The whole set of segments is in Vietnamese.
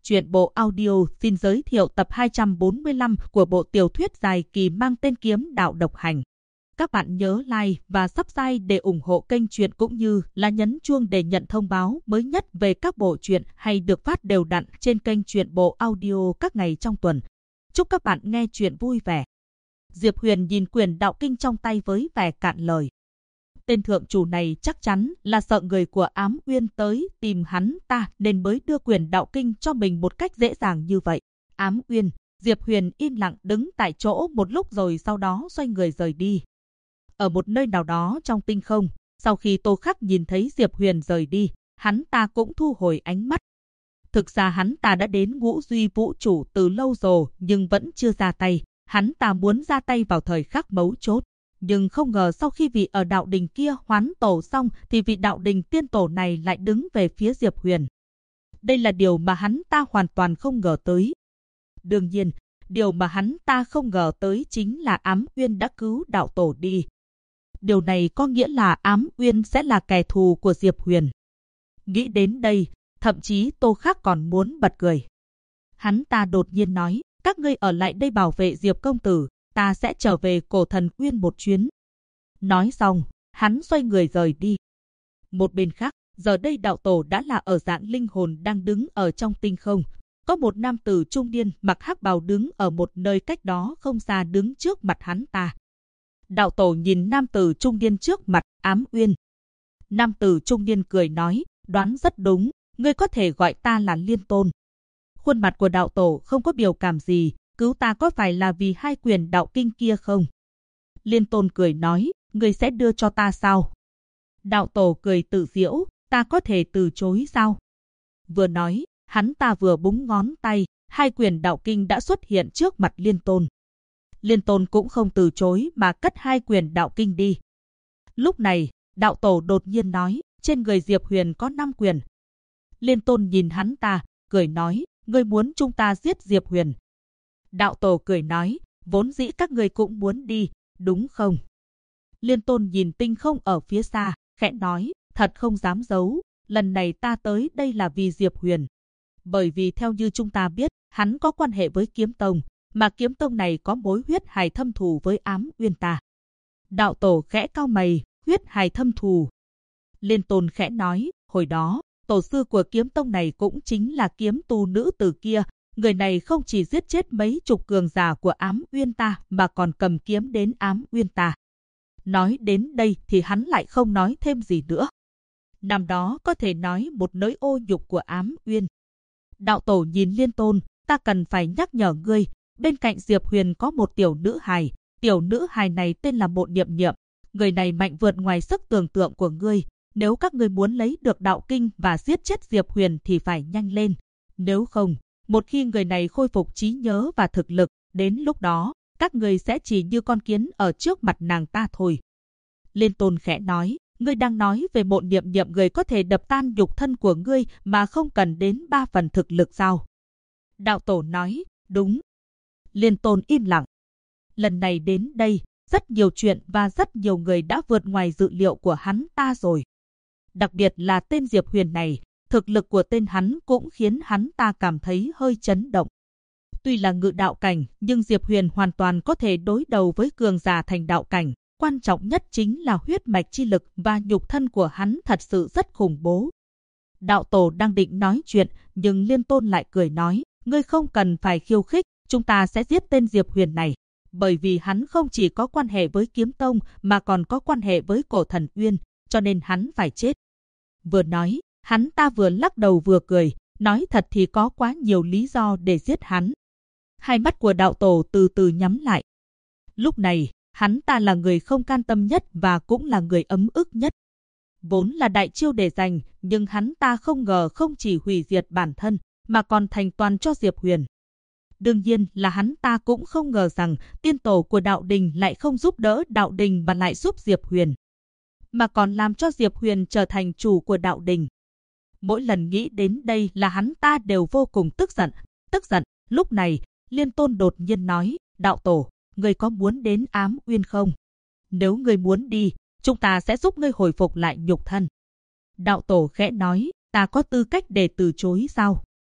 Truyện bộ audio xin giới thiệu tập 245 của bộ tiểu thuyết dài kỳ mang tên Kiếm Đạo Độc Hành. Các bạn nhớ like và subscribe để ủng hộ kênh truyện cũng như là nhấn chuông để nhận thông báo mới nhất về các bộ truyện hay được phát đều đặn trên kênh truyện bộ audio các ngày trong tuần. Chúc các bạn nghe truyện vui vẻ. Diệp Huyền nhìn quyền đạo kinh trong tay với vẻ cạn lời. Tên thượng chủ này chắc chắn là sợ người của Ám Uyên tới tìm hắn ta nên mới đưa quyền đạo kinh cho mình một cách dễ dàng như vậy. Ám Uyên, Diệp Huyền im lặng đứng tại chỗ một lúc rồi sau đó xoay người rời đi. Ở một nơi nào đó trong tinh không, sau khi Tô Khắc nhìn thấy Diệp Huyền rời đi, hắn ta cũng thu hồi ánh mắt. Thực ra hắn ta đã đến Ngũ Duy Vũ Trụ từ lâu rồi nhưng vẫn chưa ra tay. Hắn ta muốn ra tay vào thời khắc mấu chốt. Nhưng không ngờ sau khi vị ở đạo đình kia hoán tổ xong thì vị đạo đình tiên tổ này lại đứng về phía Diệp Huyền. Đây là điều mà hắn ta hoàn toàn không ngờ tới. Đương nhiên, điều mà hắn ta không ngờ tới chính là Ám Uyên đã cứu đạo tổ đi. Điều này có nghĩa là Ám Uyên sẽ là kẻ thù của Diệp Huyền. Nghĩ đến đây, thậm chí Tô Khắc còn muốn bật cười. Hắn ta đột nhiên nói, các ngươi ở lại đây bảo vệ Diệp công tử. Ta sẽ trở về Cổ Thần Uyên một chuyến. Nói xong, hắn xoay người rời đi. Một bên khác, giờ đây đạo tổ đã là ở dạng linh hồn đang đứng ở trong tinh không. Có một nam tử trung niên mặc hắc bào đứng ở một nơi cách đó không xa đứng trước mặt hắn ta. Đạo tổ nhìn nam tử trung niên trước mặt Ám Uyên. Nam tử trung niên cười nói, đoán rất đúng, ngươi có thể gọi ta là Liên Tôn. Khuôn mặt của đạo tổ không có biểu cảm gì. Cứu ta có phải là vì hai quyền đạo kinh kia không? Liên Tôn cười nói, ngươi sẽ đưa cho ta sao? Đạo tổ cười tự giễu, ta có thể từ chối sao? Vừa nói, hắn ta vừa búng ngón tay, hai quyền đạo kinh đã xuất hiện trước mặt Liên Tôn. Liên Tôn cũng không từ chối mà cất hai quyền đạo kinh đi. Lúc này, đạo tổ đột nhiên nói, trên người Diệp Huyền có 5 quyền. Liên Tôn nhìn hắn ta, cười nói, ngươi muốn chúng ta giết Diệp Huyền. Đạo tổ cười nói, vốn dĩ các người cũng muốn đi, đúng không? Liên Tôn nhìn tinh không ở phía xa, khẽ nói, thật không dám giấu, lần này ta tới đây là vì Diệp Huyền. Bởi vì theo như chúng ta biết, hắn có quan hệ với Kiếm Tông, mà Kiếm Tông này có mối huyết hải thâm thù với Ám Uyên ta. Đạo tổ khẽ cau mày, huyết hải thâm thù. Liên Tôn khẽ nói, hồi đó, tổ sư của Kiếm Tông này cũng chính là kiếm tu nữ tử kia. Người này không chỉ giết chết mấy chục cường giả của Ám Uyên ta mà còn cầm kiếm đến Ám Uyên ta. Nói đến đây thì hắn lại không nói thêm gì nữa. Năm đó có thể nói một nỗi ô nhục của Ám Uyên. Đạo tổ nhìn Liên Tôn, ta cần phải nhắc nhở ngươi, bên cạnh Diệp Huyền có một tiểu nữ hài. Tiểu nữ hài này tên là Mộ Niệm Niệm. Người này mạnh vượt ngoài sức tưởng tượng của ngươi. Nếu các ngươi muốn lấy được đạo kinh và giết chết Diệp Huyền thì phải nhanh lên. Nếu không, một khi người này khôi phục trí nhớ và thực lực, đến lúc đó, các người sẽ chỉ như con kiến ở trước mặt nàng ta thôi. Liên Tôn khẽ nói, ngươi đang nói về Mộ Niệm Niệm người có thể đập tan nhục thân của ngươi mà không cần đến 3 phần thực lực sao? Đạo tổ nói, đúng. Liên Tôn im lặng. Lần này đến đây, rất nhiều chuyện và rất nhiều người đã vượt ngoài dự liệu của hắn ta rồi. Đặc biệt là tên Diệp Huyền này. Thực lực của tên hắn cũng khiến hắn ta cảm thấy hơi chấn động. Tuy là ngự đạo cảnh, nhưng Diệp Huyền hoàn toàn có thể đối đầu với cường giả thành đạo cảnh. Quan trọng nhất chính là huyết mạch chi lực và nhục thân của hắn thật sự rất khủng bố. Đạo tổ đang định nói chuyện, nhưng Liên Tôn lại cười nói, ngươi không cần phải khiêu khích, chúng ta sẽ giết tên Diệp Huyền này. Bởi vì hắn không chỉ có quan hệ với Kiếm Tông mà còn có quan hệ với Cổ Thần Uyên, cho nên hắn phải chết. Vừa nói, hắn ta vừa lắc đầu vừa cười, nói thật thì có quá nhiều lý do để giết hắn. Hai mắt của đạo tổ từ từ nhắm lại. Lúc này, hắn ta là người không can tâm nhất và cũng là người ấm ức nhất. Vốn là đại chiêu để giành, nhưng hắn ta không ngờ không chỉ hủy diệt bản thân, mà còn thành toàn cho Diệp Huyền. Đương nhiên là hắn ta cũng không ngờ rằng tiên tổ của đạo đình lại không giúp đỡ đạo đình mà lại giúp Diệp Huyền, mà còn làm cho Diệp Huyền trở thành chủ của đạo đình. Mỗi lần nghĩ đến đây là hắn ta đều vô cùng tức giận. Lúc này, Liên Tôn đột nhiên nói, đạo tổ, ngươi có muốn đến Ám Uyên không? Nếu ngươi muốn đi, chúng ta sẽ giúp ngươi hồi phục lại nhục thân. Đạo tổ khẽ nói, ta có tư cách để từ chối sao?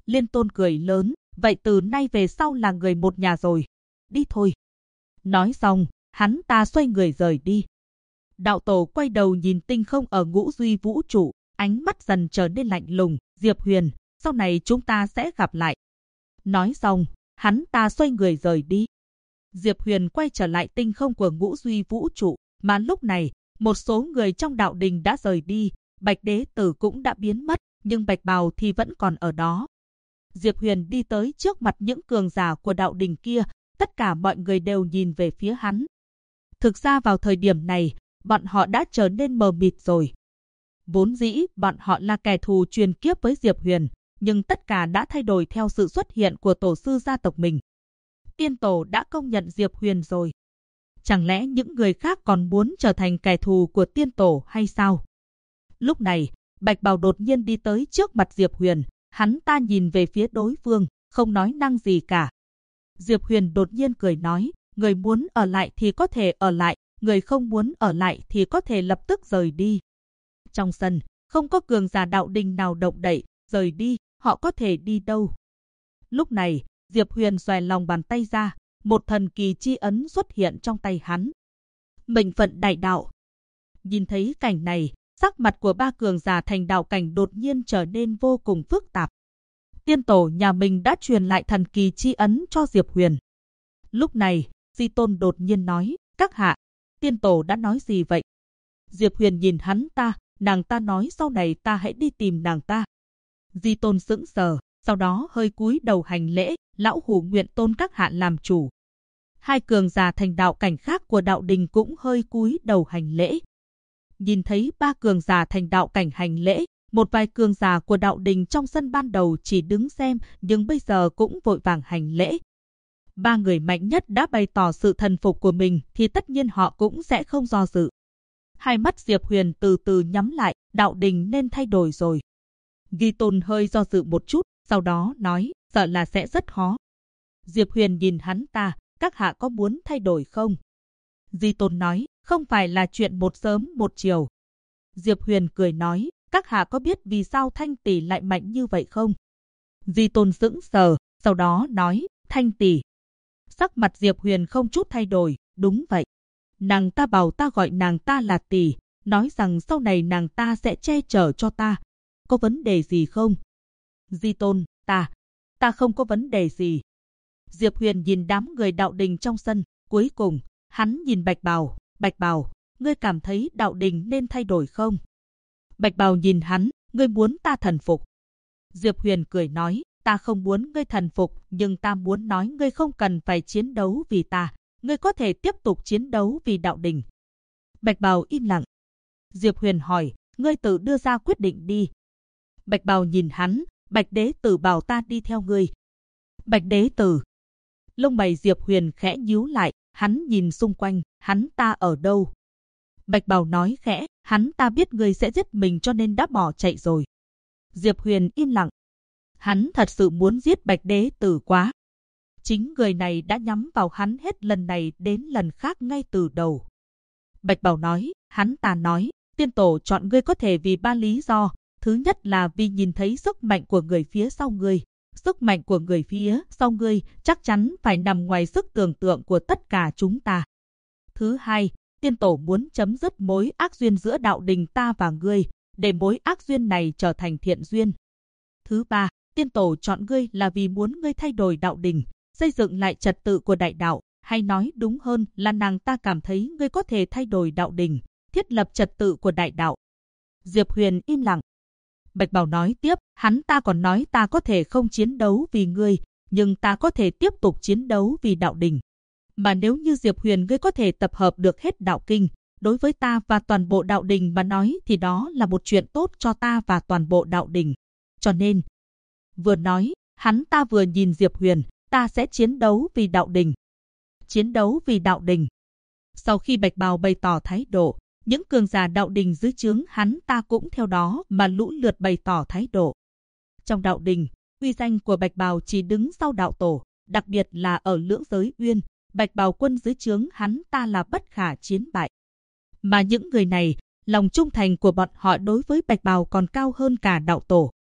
Liên Tôn cười lớn, vậy từ nay về sau là người một nhà rồi. Đi thôi. Nói xong, hắn ta xoay người rời đi. Đạo tổ quay đầu nhìn tinh không ở ngũ duy vũ trụ, ánh mắt dần trở nên lạnh lùng. Diệp Huyền, sau này chúng ta sẽ gặp lại. Nói xong, hắn ta xoay người rời đi. Diệp Huyền quay trở lại tinh không của ngũ duy vũ trụ, mà lúc này, một số người trong đạo đình đã rời đi, Bạch Đế Tử cũng đã biến mất, nhưng Bạch Bào thì vẫn còn ở đó. Diệp Huyền đi tới trước mặt những cường giả của đạo đình kia, tất cả mọi người đều nhìn về phía hắn. Thực ra vào thời điểm này, bọn họ đã trở nên mờ mịt rồi. Vốn dĩ, bọn họ là kẻ thù truyền kiếp với Diệp Huyền, nhưng tất cả đã thay đổi theo sự xuất hiện của tổ sư gia tộc mình. Tiên tổ đã công nhận Diệp Huyền rồi. Chẳng lẽ những người khác còn muốn trở thành kẻ thù của tiên tổ hay sao? Lúc này, Bạch Bào đột nhiên đi tới trước mặt Diệp Huyền, hắn ta nhìn về phía đối phương, không nói năng gì cả. Diệp Huyền đột nhiên cười nói, người muốn ở lại thì có thể ở lại, người không muốn ở lại thì có thể lập tức rời đi. Trong sân, không có cường giả đạo đình nào động đậy, rời đi, họ có thể đi đâu. Lúc này, Diệp Huyền xòe lòng bàn tay ra, một thần kỳ chi ấn xuất hiện trong tay hắn. Mệnh phận đại đạo. Nhìn thấy cảnh này, sắc mặt của ba cường giả thành đạo cảnh đột nhiên trở nên vô cùng phức tạp. Tiên tổ nhà mình đã truyền lại thần kỳ chi ấn cho Diệp Huyền. Lúc này, Di Tôn đột nhiên nói, các hạ, tiên tổ đã nói gì vậy? Diệp Huyền nhìn hắn ta, nàng ta nói sau này ta hãy đi tìm nàng ta. Di Tôn sững sờ, sau đó hơi cúi đầu hành lễ, lão hủ nguyện tôn các hạ làm chủ. Hai cường giả thành đạo cảnh khác của đạo đình cũng hơi cúi đầu hành lễ. Nhìn thấy ba cường giả thành đạo cảnh hành lễ, một vài cường giả của đạo đình trong sân ban đầu chỉ đứng xem, nhưng bây giờ cũng vội vàng hành lễ. Ba người mạnh nhất đã bày tỏ sự thần phục của mình thì tất nhiên họ cũng sẽ không do dự. Hai mắt Diệp Huyền từ từ nhắm lại, đạo đình nên thay đổi rồi. Di Tôn hơi do dự một chút, sau đó nói, sợ là sẽ rất khó. Diệp Huyền nhìn hắn ta, các hạ có muốn thay đổi không? Di Tôn nói, không phải là chuyện một sớm một chiều. Diệp Huyền cười nói, các hạ có biết vì sao Thanh Tỷ lại mạnh như vậy không? Di Tôn sững sờ, sau đó nói, Thanh Tỷ. Sắc mặt Diệp Huyền không chút thay đổi, đúng vậy. Nàng ta bảo ta gọi nàng ta là Tỷ, nói rằng sau này nàng ta sẽ che chở cho ta. Có vấn đề gì không? Di Tôn, ta không có vấn đề gì. Diệp Huyền nhìn đám người đạo đình trong sân, cuối cùng, hắn nhìn Bạch Bào, ngươi cảm thấy đạo đình nên thay đổi không? Bạch Bào nhìn hắn, ngươi muốn ta thần phục. Diệp Huyền cười nói, ta không muốn ngươi thần phục, nhưng ta muốn nói ngươi không cần phải chiến đấu vì ta, ngươi có thể tiếp tục chiến đấu vì đạo đình. Bạch Bào im lặng. Diệp Huyền hỏi, ngươi tự đưa ra quyết định đi. Bạch Bào nhìn hắn, Bạch Đế Tử bảo ta đi theo ngươi. Bạch Đế Tử. Lông mày Diệp Huyền khẽ nhíu lại, hắn nhìn xung quanh, hắn ta ở đâu? Bạch Bào nói khẽ, hắn ta biết ngươi sẽ giết mình cho nên đã bỏ chạy rồi. Diệp Huyền im lặng. Hắn thật sự muốn giết Bạch Đế Tử quá. Chính người này đã nhắm vào hắn hết lần này đến lần khác ngay từ đầu. Bạch Bào nói, hắn ta nói, tiên tổ chọn ngươi có thể vì ba lý do. Thứ nhất là vì nhìn thấy sức mạnh của người phía sau ngươi. Sức mạnh của người phía sau ngươi chắc chắn phải nằm ngoài sức tưởng tượng của tất cả chúng ta. Thứ hai, tiên tổ muốn chấm dứt mối ác duyên giữa đạo đình ta và ngươi, để mối ác duyên này trở thành thiện duyên. Thứ ba, tiên tổ chọn ngươi là vì muốn ngươi thay đổi đạo đình, xây dựng lại trật tự của đại đạo, hay nói đúng hơn là nàng ta cảm thấy ngươi có thể thay đổi đạo đình, thiết lập trật tự của đại đạo. Diệp Huyền im lặng. Bạch Bào nói tiếp, hắn ta còn nói ta có thể không chiến đấu vì ngươi, nhưng ta có thể tiếp tục chiến đấu vì đạo đình. Mà nếu như Diệp Huyền ngươi có thể tập hợp được hết đạo kinh, đối với ta và toàn bộ đạo đình mà nói thì đó là một chuyện tốt cho ta và toàn bộ đạo đình. Cho nên, vừa nói, hắn ta vừa nhìn Diệp Huyền, ta sẽ chiến đấu vì đạo đình. Chiến đấu vì đạo đình. Sau khi Bạch Bào bày tỏ thái độ, những cường giả đạo đình dưới trướng hắn ta cũng theo đó mà lũ lượt bày tỏ thái độ. Trong đạo đình, uy danh của Bạch Bào chỉ đứng sau đạo tổ, đặc biệt là ở Lưỡng Giới Uyên, Bạch Bào quân dưới trướng hắn ta là bất khả chiến bại. Mà những người này, lòng trung thành của bọn họ đối với Bạch Bào còn cao hơn cả đạo tổ.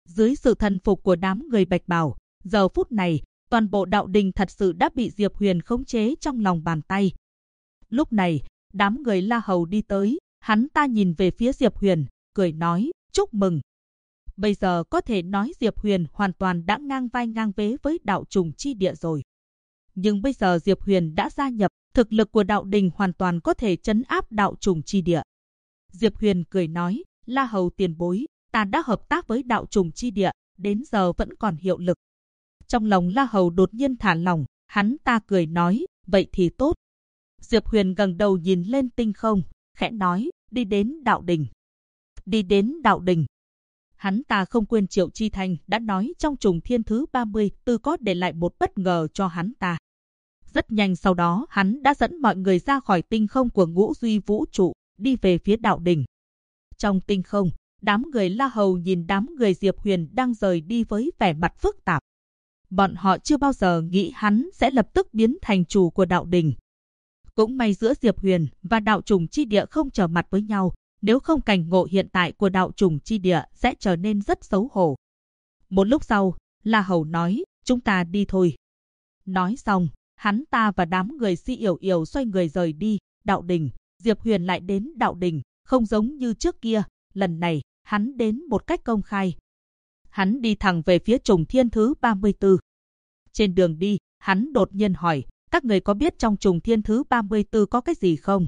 Dưới sự thần phục của đám người bạch bào, giờ phút này, toàn bộ đạo đình thật sự đã bị Diệp Huyền khống chế trong lòng bàn tay. Lúc này, đám người La Hầu đi tới, hắn ta nhìn về phía Diệp Huyền, cười nói, chúc mừng. Bây giờ có thể nói Diệp Huyền hoàn toàn đã ngang vai ngang vế với đạo trùng chi địa rồi. Nhưng bây giờ Diệp Huyền đã gia nhập, thực lực của đạo đình hoàn toàn có thể trấn áp đạo trùng chi địa. Diệp Huyền cười nói, La Hầu tiền bối, ta đã hợp tác với đạo trùng chi địa, đến giờ vẫn còn hiệu lực. Trong lòng La Hầu đột nhiên thả lỏng, hắn ta cười nói, vậy thì tốt. Diệp Huyền ngẩng đầu nhìn lên tinh không, khẽ nói, đi đến đạo đình. Đi đến đạo đình. Hắn ta không quên Triệu Chi Thanh đã nói trong trùng thiên thứ 34 có để lại một bất ngờ cho hắn ta. Rất nhanh sau đó hắn đã dẫn mọi người ra khỏi tinh không của ngũ duy vũ trụ, đi về phía đạo đình. Trong tinh không, đám người La Hầu nhìn đám người Diệp Huyền đang rời đi với vẻ mặt phức tạp. Bọn họ chưa bao giờ nghĩ hắn sẽ lập tức biến thành chủ của đạo đình. Cũng may giữa Diệp Huyền và đạo trùng chi địa không trở mặt với nhau, nếu không cảnh ngộ hiện tại của đạo trùng chi địa sẽ trở nên rất xấu hổ. Một lúc sau, La Hầu nói, chúng ta đi thôi. Nói xong, hắn ta và đám người Si Yểu Yểu xoay người rời đi, đạo đình. Diệp Huyền lại đến đạo đình, không giống như trước kia, lần này, hắn đến một cách công khai. Hắn đi thẳng về phía trùng thiên thứ 34. Trên đường đi, hắn đột nhiên hỏi, các người có biết trong trùng thiên thứ 34 có cái gì không?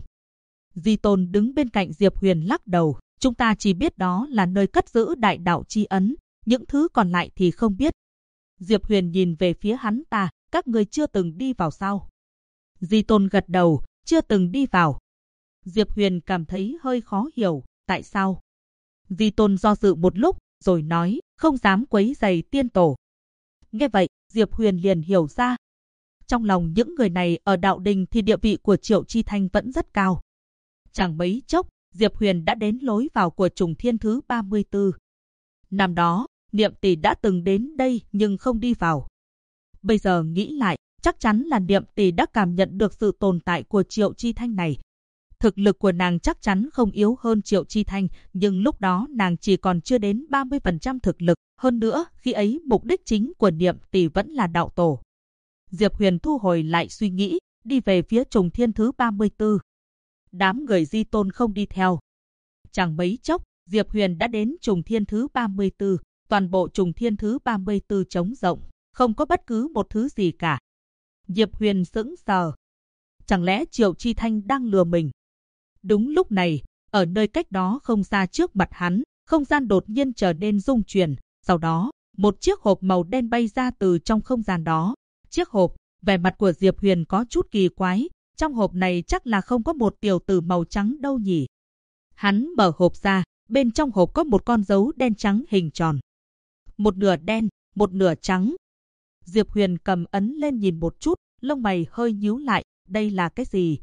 Di Tôn đứng bên cạnh Diệp Huyền lắc đầu, chúng ta chỉ biết đó là nơi cất giữ đại đạo chi ấn, những thứ còn lại thì không biết. Diệp Huyền nhìn về phía hắn ta, các người chưa từng đi vào sao? Di Tôn gật đầu, chưa từng đi vào. Diệp Huyền cảm thấy hơi khó hiểu, tại sao? Di Tôn do dự một lúc, rồi nói, không dám quấy rầy tiên tổ. Nghe vậy, Diệp Huyền liền hiểu ra. Trong lòng những người này ở đạo đình thì địa vị của Triệu Chi Thanh vẫn rất cao. Chẳng mấy chốc, Diệp Huyền đã đến lối vào của trùng thiên thứ 34. Năm đó, Niệm Tỷ đã từng đến đây nhưng không đi vào. Bây giờ nghĩ lại, chắc chắn là Niệm Tỷ đã cảm nhận được sự tồn tại của Triệu Chi Thanh này. Thực lực của nàng chắc chắn không yếu hơn Triệu Chi Thanh, nhưng lúc đó nàng chỉ còn chưa đến 30% thực lực. Hơn nữa, khi ấy mục đích chính của Niệm Tỷ vẫn là đạo tổ. Diệp Huyền thu hồi lại suy nghĩ, đi về phía trùng thiên thứ 34. Đám người Di Tôn không đi theo. Chẳng mấy chốc, Diệp Huyền đã đến trùng thiên thứ 34. Toàn bộ trùng thiên thứ 34 trống rộng, không có bất cứ một thứ gì cả. Diệp Huyền sững sờ. Chẳng lẽ Triệu Chi Thanh đang lừa mình? Đúng lúc này, ở nơi cách đó không xa trước mặt hắn, không gian đột nhiên trở nên rung chuyển. Sau đó, một chiếc hộp màu đen bay ra từ trong không gian đó. Chiếc hộp, vẻ mặt của Diệp Huyền có chút kỳ quái. Trong hộp này chắc là không có một tiểu tử màu trắng đâu nhỉ. Hắn mở hộp ra, bên trong hộp có một con dấu đen trắng hình tròn. Một nửa đen, một nửa trắng. Diệp Huyền cầm ấn lên nhìn một chút, lông mày hơi nhíu lại, đây là cái gì?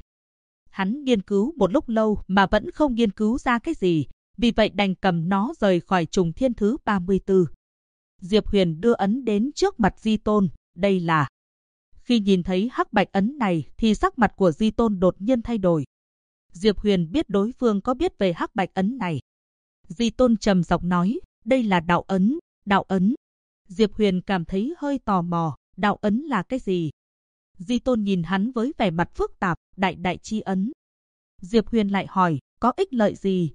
Hắn nghiên cứu một lúc lâu mà vẫn không nghiên cứu ra cái gì, vì vậy đành cầm nó rời khỏi trùng thiên thứ 34. Diệp Huyền đưa ấn đến trước mặt Di Tôn, đây là... Khi nhìn thấy hắc bạch ấn này thì sắc mặt của Di Tôn đột nhiên thay đổi. Diệp Huyền biết đối phương có biết về hắc bạch ấn này. Di Tôn trầm giọng nói, đây là đạo ấn, đạo ấn. Diệp Huyền cảm thấy hơi tò mò, đạo ấn là cái gì? Di Tôn nhìn hắn với vẻ mặt phức tạp, đại chi ấn. Diệp Huyền lại hỏi, có ích lợi gì?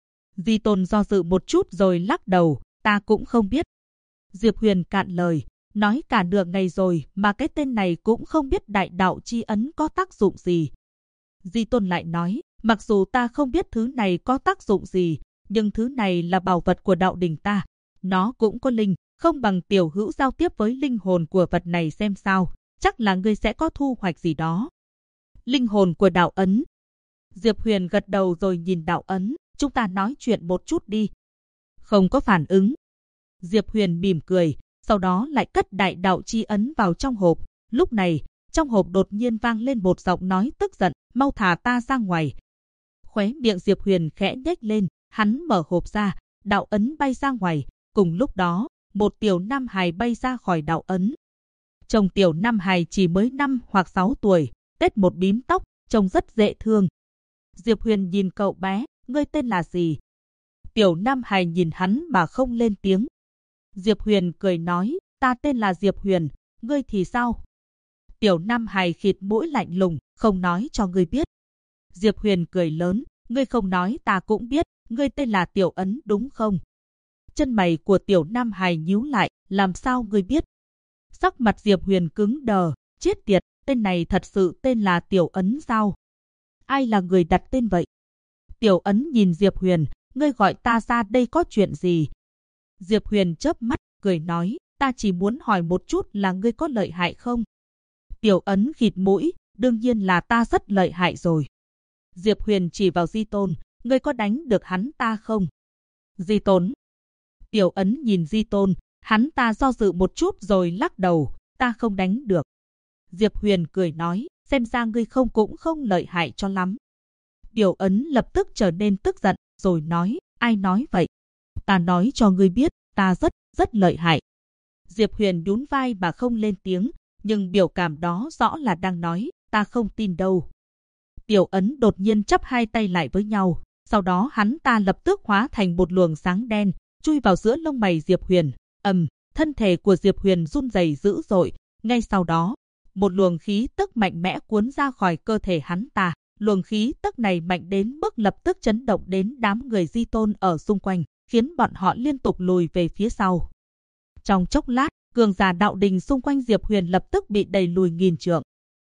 Di Tôn do dự một chút rồi lắc đầu, ta cũng không biết. Diệp Huyền cạn lời, nói cả nửa ngày rồi mà cái tên này cũng không biết đại đạo chi ấn có tác dụng gì. Di Tôn lại nói, mặc dù ta không biết thứ này có tác dụng gì, nhưng thứ này là bảo vật của đạo đình ta. Nó cũng có linh, không bằng tiểu hữu giao tiếp với linh hồn của vật này xem sao, chắc là ngươi sẽ có thu hoạch gì đó. Linh hồn của đạo ấn. Diệp Huyền gật đầu rồi nhìn đạo ấn, chúng ta nói chuyện một chút đi. Không có phản ứng. Diệp Huyền mỉm cười, sau đó lại cất đại đạo chi ấn vào trong hộp. Lúc này, trong hộp đột nhiên vang lên một giọng nói tức giận, mau thả ta ra ngoài. Khóe miệng Diệp Huyền khẽ nhếch lên, hắn mở hộp ra, đạo ấn bay ra ngoài. Cùng lúc đó, một tiểu nam hài bay ra khỏi đạo ấn. Trông tiểu nam hài chỉ mới 5 hoặc 6 tuổi, tết một bím tóc, trông rất dễ thương. Diệp Huyền nhìn cậu bé, ngươi tên là gì? Tiểu nam hài nhìn hắn mà không lên tiếng. Diệp Huyền cười nói, ta tên là Diệp Huyền, ngươi thì sao? Tiểu Nam Hải khịt mũi lạnh lùng, không nói cho ngươi biết. Diệp Huyền cười lớn, ngươi không nói ta cũng biết, ngươi tên là Tiểu Ấn đúng không? Chân mày của Tiểu Nam Hải nhíu lại, làm sao ngươi biết? Sắc mặt Diệp Huyền cứng đờ, chết tiệt, tên này thật sự tên là Tiểu Ấn sao? Ai là người đặt tên vậy? Tiểu Ấn nhìn Diệp Huyền, ngươi gọi ta ra đây có chuyện gì? Diệp Huyền chớp mắt, cười nói, ta chỉ muốn hỏi một chút là ngươi có lợi hại không? Tiểu Ấn khịt mũi, đương nhiên là ta rất lợi hại rồi. Diệp Huyền chỉ vào Di Tôn, ngươi có đánh được hắn ta không? Di Tôn. Tiểu Ấn nhìn Di Tôn, hắn ta do dự một chút rồi lắc đầu, ta không đánh được. Diệp Huyền cười nói, xem ra ngươi cũng không lợi hại cho lắm. Tiểu Ấn lập tức trở nên tức giận, rồi nói, ai nói vậy? Ta nói cho ngươi biết, ta rất lợi hại. Diệp Huyền nhún vai mà không lên tiếng, nhưng biểu cảm đó rõ là đang nói, ta không tin đâu. Tiểu Ấn đột nhiên chắp hai tay lại với nhau, sau đó hắn ta lập tức hóa thành một luồng sáng đen, chui vào giữa lông mày Diệp Huyền. Thân thể của Diệp Huyền run rẩy dữ dội, ngay sau đó, một luồng khí tức mạnh mẽ cuốn ra khỏi cơ thể hắn ta. Luồng khí tức này mạnh đến mức lập tức chấn động đến đám người Di Tôn ở xung quanh, khiến bọn họ liên tục lùi về phía sau. Trong chốc lát, cường giả đạo đình xung quanh Diệp Huyền lập tức bị đẩy lùi nghìn trượng.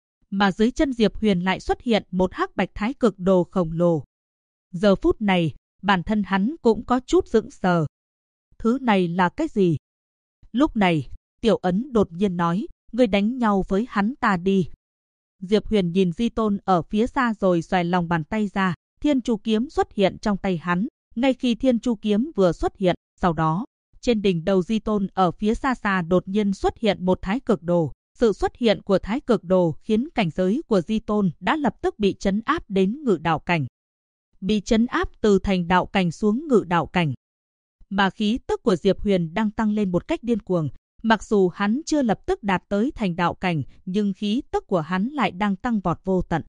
Mà dưới chân Diệp Huyền lại xuất hiện một hắc bạch thái cực đồ khổng lồ. Giờ phút này, bản thân hắn cũng có chút sững sờ. Thứ này là cái gì? Lúc này, Tiểu Ấn đột nhiên nói, ngươi đánh nhau với hắn ta đi. Diệp Huyền nhìn Di Tôn ở phía xa rồi xoay lòng bàn tay ra, Thiên Chu Kiếm xuất hiện trong tay hắn. Ngay khi Thiên Chu Kiếm vừa xuất hiện, sau đó, trên đỉnh đầu Di Tôn ở phía xa xa đột nhiên xuất hiện một thái cực đồ. Sự xuất hiện của thái cực đồ khiến cảnh giới của Di Tôn đã lập tức bị trấn áp đến ngự đạo cảnh. Bị trấn áp từ thành đạo cảnh xuống ngự đạo cảnh. Mà khí tức của Diệp Huyền đang tăng lên một cách điên cuồng. Mặc dù hắn chưa lập tức đạt tới thành đạo cảnh, nhưng khí tức của hắn lại đang tăng vọt vô tận.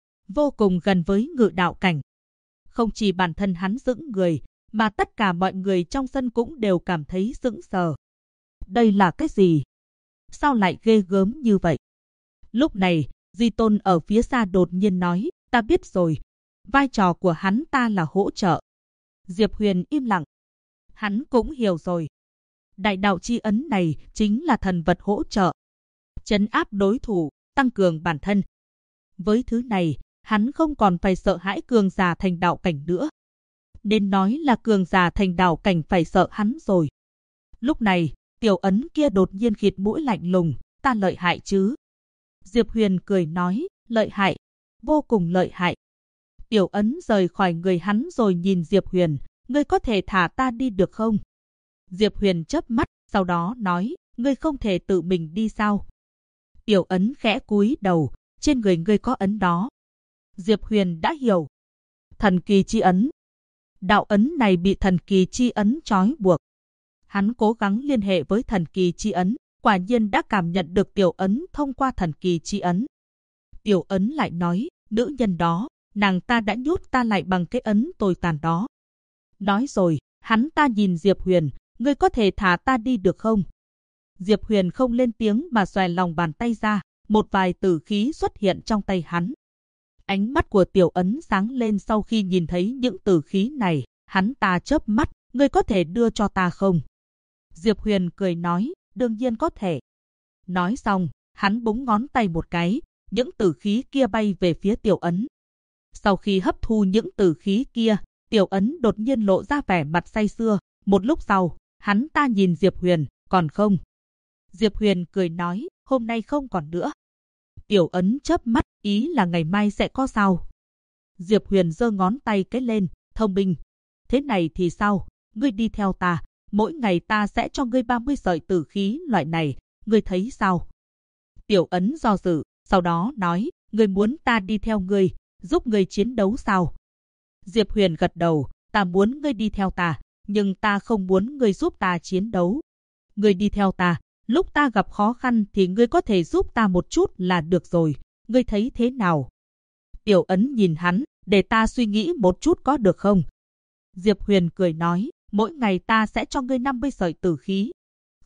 Vô cùng gần với ngự đạo cảnh. Không chỉ bản thân hắn sững người, mà tất cả mọi người trong sân cũng đều cảm thấy sững sờ. Đây là cái gì? Sao lại ghê gớm như vậy? Lúc này, Di Tôn ở phía xa đột nhiên nói, ta biết rồi. Vai trò của hắn ta là hỗ trợ. Diệp Huyền im lặng. Hắn cũng hiểu rồi. Đại đạo chi ấn này chính là thần vật hỗ trợ. Trấn áp đối thủ, tăng cường bản thân. Với thứ này, hắn không còn phải sợ hãi cường giả thành đạo cảnh nữa. Nên nói là cường giả thành đạo cảnh phải sợ hắn rồi. Lúc này, Tiểu Ấn kia đột nhiên khịt mũi lạnh lùng, ta lợi hại chứ? Diệp Huyền cười nói, lợi hại, vô cùng lợi hại. Tiểu Ấn rời khỏi người hắn rồi nhìn Diệp Huyền, ngươi có thể thả ta đi được không? Diệp Huyền chớp mắt, sau đó nói, ngươi không thể tự mình đi sao? Tiểu Ấn khẽ cúi đầu, trên người ngươi có ấn đó. Diệp Huyền đã hiểu. Thần kỳ chi ấn. Đạo ấn này bị thần kỳ chi ấn trói buộc. Hắn cố gắng liên hệ với thần kỳ chi ấn, quả nhiên đã cảm nhận được Tiểu Ấn thông qua thần kỳ chi ấn. Tiểu Ấn lại nói, nữ nhân đó, nàng ta đã nhốt ta lại bằng cái ấn tồi tàn đó. Nói rồi, hắn ta nhìn Diệp Huyền, ngươi có thể thả ta đi được không? Diệp Huyền không lên tiếng mà xòe lòng bàn tay ra, một vài tử khí xuất hiện trong tay hắn. Ánh mắt của Tiểu Ấn sáng lên sau khi nhìn thấy những tử khí này, hắn ta chớp mắt, ngươi có thể đưa cho ta không? Diệp Huyền cười nói, đương nhiên có thể. Nói xong, hắn búng ngón tay một cái, những tử khí kia bay về phía Tiểu Ấn. Sau khi hấp thu những tử khí kia, Tiểu Ấn đột nhiên lộ ra vẻ mặt say sưa. Một lúc sau, hắn ta nhìn Diệp Huyền, còn không? Diệp Huyền cười nói, hôm nay không còn nữa. Tiểu Ấn chớp mắt, ý là ngày mai sẽ có sao? Diệp Huyền giơ ngón tay cái lên, thông minh. Thế này thì sao? Ngươi đi theo ta, mỗi ngày ta sẽ cho ngươi 30 sợi tử khí loại này, ngươi thấy sao? Tiểu Ấn do dự, sau đó nói, ngươi muốn ta đi theo ngươi, giúp ngươi chiến đấu sao? Diệp Huyền gật đầu, ta muốn ngươi đi theo ta, nhưng ta không muốn ngươi giúp ta chiến đấu. Ngươi đi theo ta, lúc ta gặp khó khăn thì ngươi có thể giúp ta một chút là được rồi, ngươi thấy thế nào? Tiểu Ấn nhìn hắn, để ta suy nghĩ một chút có được không? Diệp Huyền cười nói, mỗi ngày ta sẽ cho ngươi 50 sợi tử khí,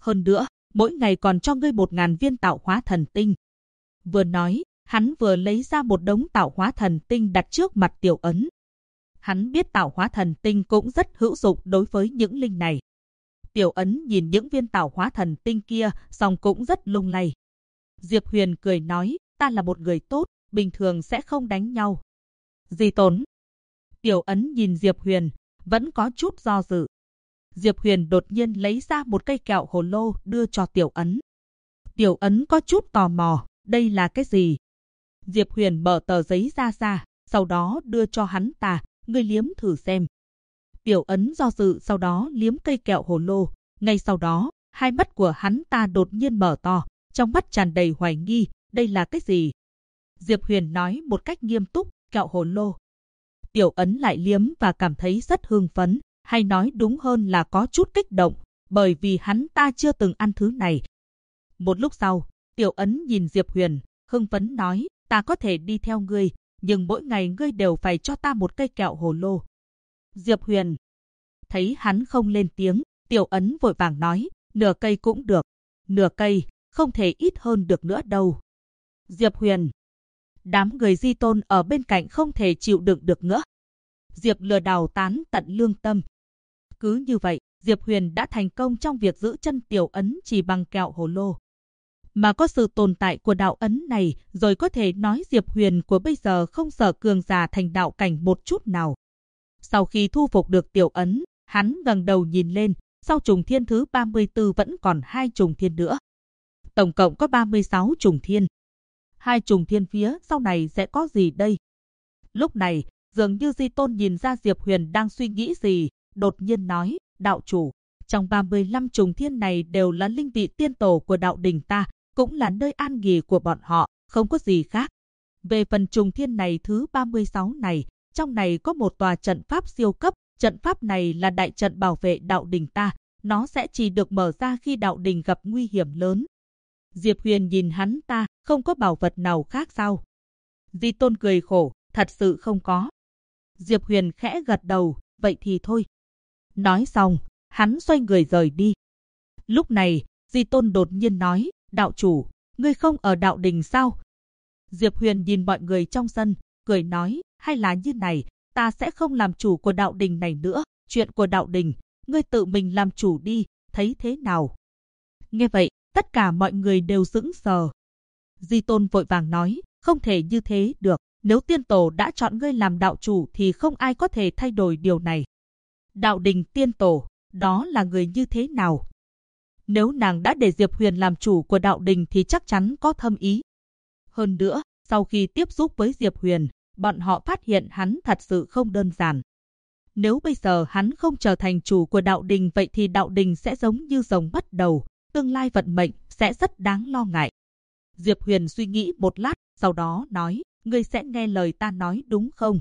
Hơn nữa, mỗi ngày còn cho ngươi 1.000 viên tạo hóa thần tinh. Vừa nói, hắn vừa lấy ra một đống tạo hóa thần tinh đặt trước mặt Tiểu Ấn. Hắn biết tạo hóa thần tinh cũng rất hữu dụng đối với những linh này. Tiểu Ấn nhìn những viên tạo hóa thần tinh kia, song cũng rất lung lay. Diệp Huyền cười nói, ta là một người tốt, bình thường sẽ không đánh nhau. Di Tôn. Tiểu Ấn nhìn Diệp Huyền, vẫn có chút do dự. Diệp Huyền đột nhiên lấy ra một cây kẹo hồ lô đưa cho Tiểu Ấn. Tiểu Ấn có chút tò mò, đây là cái gì? Diệp Huyền mở tờ giấy ra, sau đó đưa cho hắn ta, ngươi liếm thử xem. Tiểu Ấn do dự, sau đó liếm cây kẹo hồ lô. Ngay sau đó, hai mắt của hắn ta đột nhiên mở to, trong mắt tràn đầy hoài nghi, đây là cái gì? Diệp Huyền nói một cách nghiêm túc, kẹo hồ lô. Tiểu Ấn lại liếm và cảm thấy rất hưng phấn, hay nói đúng hơn là có chút kích động, bởi vì hắn ta chưa từng ăn thứ này. Một lúc sau, Tiểu Ấn nhìn Diệp Huyền, hưng phấn nói, ta có thể đi theo ngươi, nhưng mỗi ngày ngươi đều phải cho ta một cây kẹo hồ lô. Diệp Huyền thấy hắn không lên tiếng, Tiểu Ấn vội vàng nói, nửa cây cũng được, nửa cây, không thể ít hơn được nữa đâu. Diệp Huyền, đám người Di Tôn ở bên cạnh không thể chịu đựng được nữa. Diệp lừa đảo tán tận lương tâm. Cứ như vậy, Diệp Huyền đã thành công trong việc giữ chân Tiểu Ấn chỉ bằng kẹo hồ lô. Mà có sự tồn tại của đạo ấn này, rồi có thể nói Diệp Huyền của bây giờ không sợ cường giả thành đạo cảnh một chút nào. Sau khi thu phục được Tiểu Ấn, hắn ngẩng đầu nhìn lên, sau trùng thiên thứ 34 vẫn còn 2 trùng thiên nữa. Tổng cộng có 36 trùng thiên. 2 trùng thiên phía sau này sẽ có gì đây? Lúc này, dường như Di Tôn nhìn ra Diệp Huyền đang suy nghĩ gì, đột nhiên nói, đạo chủ, trong 35 trùng thiên này đều là linh vị tiên tổ của đạo đình ta, cũng là nơi an nghỉ của bọn họ, không có gì khác. Về phần trùng thiên này thứ 36 này, trong này có một tòa trận pháp siêu cấp, trận pháp này là đại trận bảo vệ đạo đình ta, nó sẽ chỉ được mở ra khi đạo đình gặp nguy hiểm lớn. Diệp Huyền nhìn hắn ta, không có bảo vật nào khác sao? Di Tôn cười khổ, thật sự không có. Diệp Huyền khẽ gật đầu, vậy thì thôi. Nói xong, hắn xoay người rời đi. Lúc này, Di Tôn đột nhiên nói, đạo chủ, ngươi không ở đạo đình sao? Diệp Huyền nhìn mọi người trong sân, cười nói, hay là như này, ta sẽ không làm chủ của đạo đình này nữa, chuyện của đạo đình, ngươi tự mình làm chủ đi, thấy thế nào? Nghe vậy, tất cả mọi người đều sững sờ. Di Tôn vội vàng nói, không thể như thế được, nếu tiên tổ đã chọn ngươi làm đạo chủ thì không ai có thể thay đổi điều này. Đạo đình tiên tổ, đó là người như thế nào? Nếu nàng đã để Diệp Huyền làm chủ của đạo đình thì chắc chắn có thâm ý. Hơn nữa, sau khi tiếp xúc với Diệp Huyền, bọn họ phát hiện hắn thật sự không đơn giản. Nếu bây giờ hắn không trở thành chủ của đạo đình, vậy thì đạo đình sẽ giống như rồng bắt đầu, tương lai vận mệnh sẽ rất đáng lo ngại. Diệp Huyền suy nghĩ một lát, sau đó nói, ngươi sẽ nghe lời ta nói đúng không?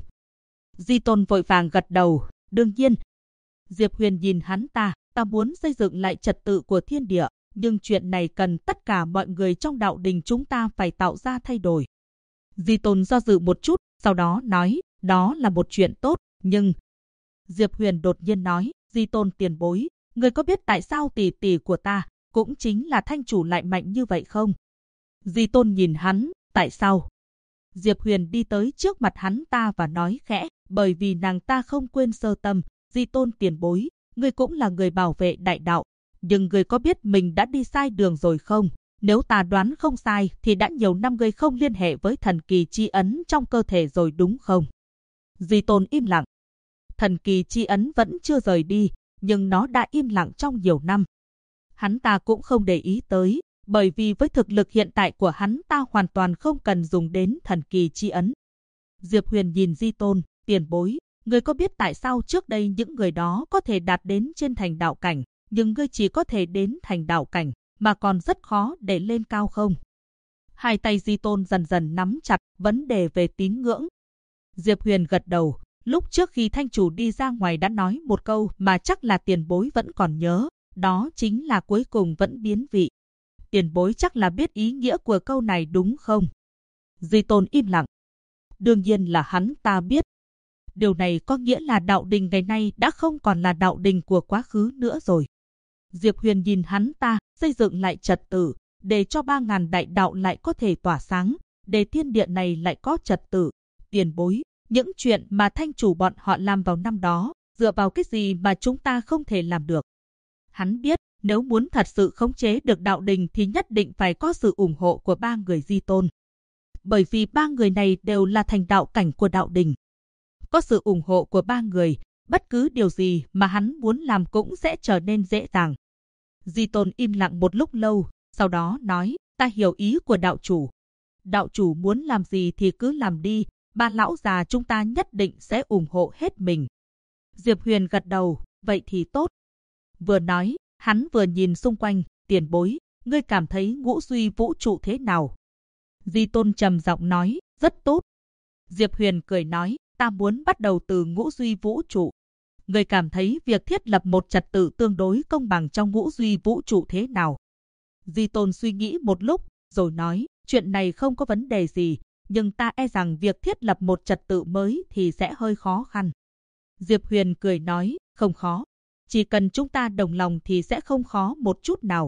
Di Tôn vội vàng gật đầu, đương nhiên. Diệp Huyền nhìn hắn ta muốn xây dựng lại trật tự của thiên địa, nhưng chuyện này cần tất cả mọi người trong đạo đình chúng ta phải tạo ra thay đổi. Di Tôn do dự một chút, sau đó nói, đó là một chuyện tốt, nhưng... Diệp Huyền đột nhiên nói, Di Tôn tiền bối, người có biết tại sao tỷ tỷ của ta, cũng chính là thanh chủ lại mạnh như vậy không? Di Tôn nhìn hắn, tại sao? Diệp Huyền đi tới trước mặt hắn ta và nói khẽ, bởi vì nàng ta không quên sơ tâm, Di Tôn tiền bối, ngươi cũng là người bảo vệ đại đạo, nhưng ngươi có biết mình đã đi sai đường rồi không? Nếu ta đoán không sai thì đã nhiều năm ngươi không liên hệ với thần kỳ chi ấn trong cơ thể rồi đúng không? Di Tôn im lặng. Thần kỳ chi ấn vẫn chưa rời đi, nhưng nó đã im lặng trong nhiều năm. Hắn ta cũng không để ý tới, bởi vì với thực lực hiện tại của hắn ta hoàn toàn không cần dùng đến thần kỳ chi ấn. Diệp Huyền nhìn Di Tôn, tiền bối, ngươi có biết tại sao trước đây những người đó có thể đạt đến trên thành đạo cảnh, nhưng ngươi chỉ có thể đến thành đạo cảnh, mà còn rất khó để lên cao không? Hai tay Di Tôn dần dần nắm chặt vấn đề về tín ngưỡng. Diệp Huyền gật đầu, lúc trước khi thanh chủ đi ra ngoài đã nói một câu mà chắc là tiền bối vẫn còn nhớ, đó chính là cuối cùng vẫn biến vị. Tiền bối chắc là biết ý nghĩa của câu này đúng không? Di Tôn im lặng. Đương nhiên là hắn ta biết. Điều này có nghĩa là đạo đình ngày nay đã không còn là đạo đình của quá khứ nữa rồi. Diệp Huyền nhìn hắn ta, xây dựng lại trật tự, để cho 3.000 đại đạo lại có thể tỏa sáng, để thiên địa này lại có trật tự. Tiền bối, những chuyện mà thanh chủ bọn họ làm vào năm đó, dựa vào cái gì mà chúng ta không thể làm được? Hắn biết, nếu muốn thật sự khống chế được đạo đình thì nhất định phải có sự ủng hộ của 3 người Di Tôn. Bởi vì 3 người này đều là thành đạo cảnh của đạo đình. Có sự ủng hộ của 3 người, bất cứ điều gì mà hắn muốn làm cũng sẽ trở nên dễ dàng. Di Tôn im lặng một lúc lâu, sau đó nói, ta hiểu ý của đạo chủ. Đạo chủ muốn làm gì thì cứ làm đi, 3 lão già chúng ta nhất định sẽ ủng hộ hết mình. Diệp Huyền gật đầu, vậy thì tốt. Vừa nói, hắn vừa nhìn xung quanh, tiền bối, ngươi cảm thấy ngũ duy vũ trụ thế nào? Di Tôn trầm giọng nói, rất tốt. Diệp Huyền cười nói, ta muốn bắt đầu từ ngũ duy vũ trụ. Ngươi cảm thấy việc thiết lập một trật tự tương đối công bằng trong ngũ duy vũ trụ thế nào? Di Tôn suy nghĩ một lúc, rồi nói, chuyện này không có vấn đề gì, nhưng ta e rằng việc thiết lập một trật tự mới thì sẽ hơi khó khăn. Diệp Huyền cười nói, không khó. Chỉ cần chúng ta đồng lòng thì sẽ không khó một chút nào.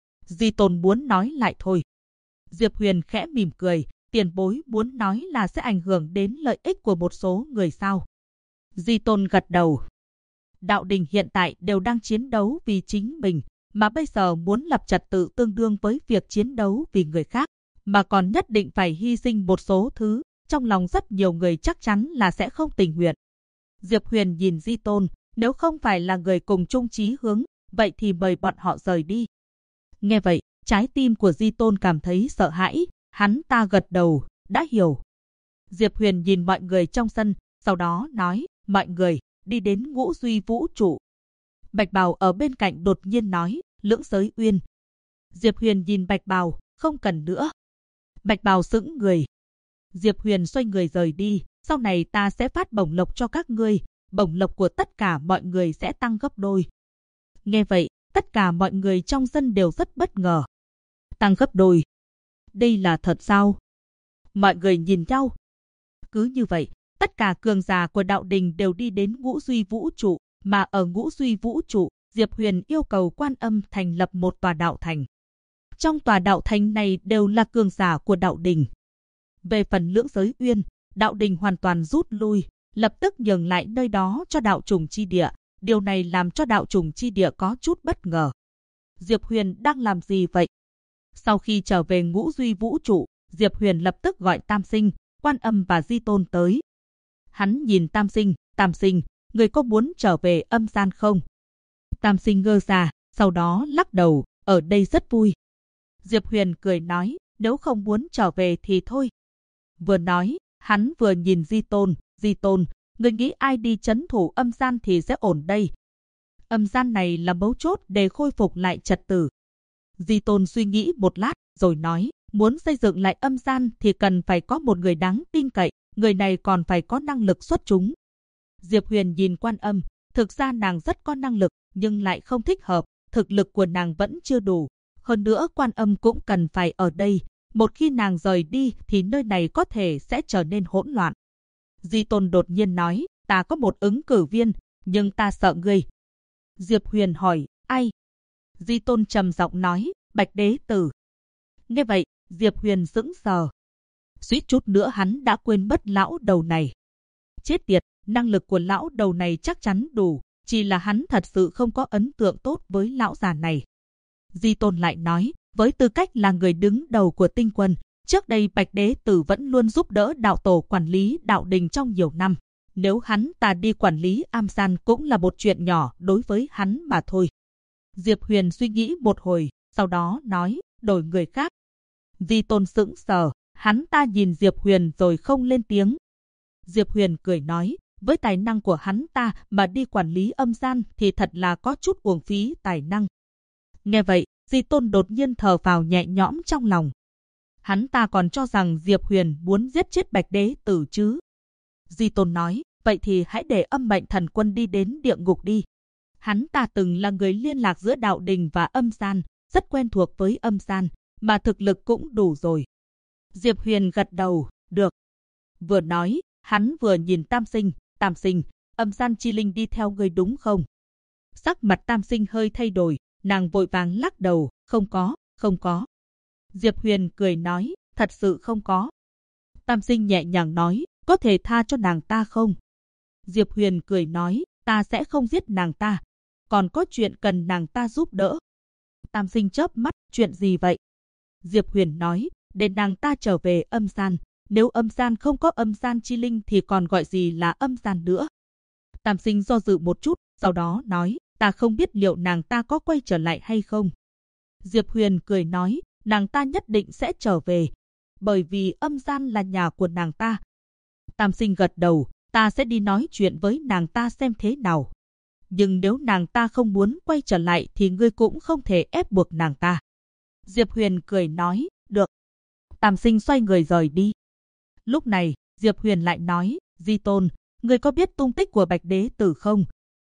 Di Tôn muốn nói lại thôi. Diệp Huyền khẽ mỉm cười, tiền bối muốn nói là sẽ ảnh hưởng đến lợi ích của một số người sao? Di Tôn gật đầu. Đạo đình hiện tại đều đang chiến đấu vì chính mình, mà bây giờ muốn lập trật tự tương đương với việc chiến đấu vì người khác, mà còn nhất định phải hy sinh một số thứ, trong lòng rất nhiều người chắc chắn là sẽ không tình nguyện. Diệp Huyền nhìn Di Tôn, nếu không phải là người cùng chung chí hướng, vậy thì mời bọn họ rời đi. Nghe vậy, trái tim của Di Tôn cảm thấy sợ hãi, hắn ta gật đầu, đã hiểu. Diệp Huyền nhìn mọi người trong sân, sau đó nói, mọi người, đi đến ngũ duy vũ trụ. Bạch Bào ở bên cạnh đột nhiên nói, Lưỡng Giới Uyên. Diệp Huyền nhìn Bạch Bào, không cần nữa. Bạch Bào sững người. Diệp Huyền xoay người rời đi, sau này ta sẽ phát bổng lộc cho các ngươi, bổng lộc của tất cả mọi người sẽ tăng gấp đôi. Nghe vậy, tất cả mọi người trong sân đều rất bất ngờ. Tăng gấp đôi. Đây là thật sao? Mọi người nhìn nhau. Cứ như vậy, tất cả cường giả của đạo đình đều đi đến ngũ duy vũ trụ, mà ở ngũ duy vũ trụ, Diệp Huyền yêu cầu Quan Âm thành lập một tòa đạo thành. Trong tòa đạo thành này đều là cường giả của đạo đình. Về phần Lưỡng Giới Uyên, đạo đình hoàn toàn rút lui, lập tức nhường lại nơi đó cho đạo trùng chi địa. Điều này làm cho đạo trùng chi địa có chút bất ngờ. Diệp Huyền đang làm gì vậy? Sau khi trở về ngũ duy vũ trụ, Diệp Huyền lập tức gọi Tam Sinh, Quan Âm và Di Tôn tới. Hắn nhìn Tam Sinh, người có muốn trở về âm gian không? Tam Sinh ngơ ra, sau đó lắc đầu, ở đây rất vui. Diệp Huyền cười nói, nếu không muốn trở về thì thôi. Vừa nói, hắn vừa nhìn Di Tôn, người nghĩ ai đi trấn thủ âm gian thì sẽ ổn đây. Âm gian này là mấu chốt để khôi phục lại trật tự. Di Tôn suy nghĩ một lát, rồi nói, muốn xây dựng lại âm gian thì cần phải có một người đáng tin cậy, người này còn phải có năng lực xuất chúng. Diệp Huyền nhìn Quan Âm, thực ra nàng rất có năng lực, nhưng lại không thích hợp, thực lực của nàng vẫn chưa đủ. Hơn nữa Quan Âm cũng cần phải ở đây, một khi nàng rời đi thì nơi này có thể sẽ trở nên hỗn loạn. Di Tôn đột nhiên nói, ta có một ứng cử viên, nhưng ta sợ ngươi. Diệp Huyền hỏi, ai? Di Tôn trầm giọng nói, Bạch Đế Tử. Nghe vậy, Diệp Huyền sững sờ. Suýt chút nữa hắn đã quên mất lão đầu này. Chết tiệt, năng lực của lão đầu này chắc chắn đủ, chỉ là hắn thật sự không có ấn tượng tốt với lão già này. Di Tôn lại nói, với tư cách là người đứng đầu của tinh quân, trước đây Bạch Đế Tử vẫn luôn giúp đỡ đạo tổ quản lý đạo đình trong nhiều năm. Nếu hắn ta đi quản lý am gian cũng là một chuyện nhỏ đối với hắn mà thôi. Diệp Huyền suy nghĩ một hồi, sau đó nói, đổi người khác. Di Tôn sững sờ, hắn ta nhìn Diệp Huyền rồi không lên tiếng. Diệp Huyền cười nói, với tài năng của hắn ta mà đi quản lý âm gian thì thật là có chút uổng phí tài năng. Nghe vậy, Di Tôn đột nhiên thở phào nhẹ nhõm trong lòng. Hắn ta còn cho rằng Diệp Huyền muốn giết chết Bạch Đế Tử chứ. Di Tôn nói, vậy thì hãy để Âm Mệnh Thần Quân đi đến địa ngục đi. Hắn ta từng là người liên lạc giữa đạo đình và âm gian, rất quen thuộc với âm gian, mà thực lực cũng đủ rồi. Diệp Huyền gật đầu, được. Vừa nói, hắn vừa nhìn Tam Sinh, âm gian chi linh đi theo người đúng không? Sắc mặt Tam Sinh hơi thay đổi, Nàng vội vàng lắc đầu, không có. Diệp Huyền cười nói, thật sự không có. Tam Sinh nhẹ nhàng nói, có thể tha cho nàng ta không? Diệp Huyền cười nói, ta sẽ không giết nàng ta. Còn có chuyện cần nàng ta giúp đỡ. Tam Sinh chớp mắt, chuyện gì vậy? Diệp Huyền nói, để nàng ta trở về âm gian. Nếu âm gian không có âm gian chi linh thì còn gọi gì là âm gian nữa? Tam Sinh do dự một chút, sau đó nói, ta không biết liệu nàng ta có quay trở lại hay không. Diệp Huyền cười nói, nàng ta nhất định sẽ trở về, bởi vì âm gian là nhà của nàng ta. Tam Sinh gật đầu, ta sẽ đi nói chuyện với nàng ta xem thế nào. Nhưng nếu nàng ta không muốn quay trở lại thì ngươi cũng không thể ép buộc nàng ta. Diệp Huyền cười nói, được. Tam Sinh xoay người rời đi. Lúc này, Diệp Huyền lại nói, Di Tôn, ngươi có biết tung tích của Bạch Đế Tử không?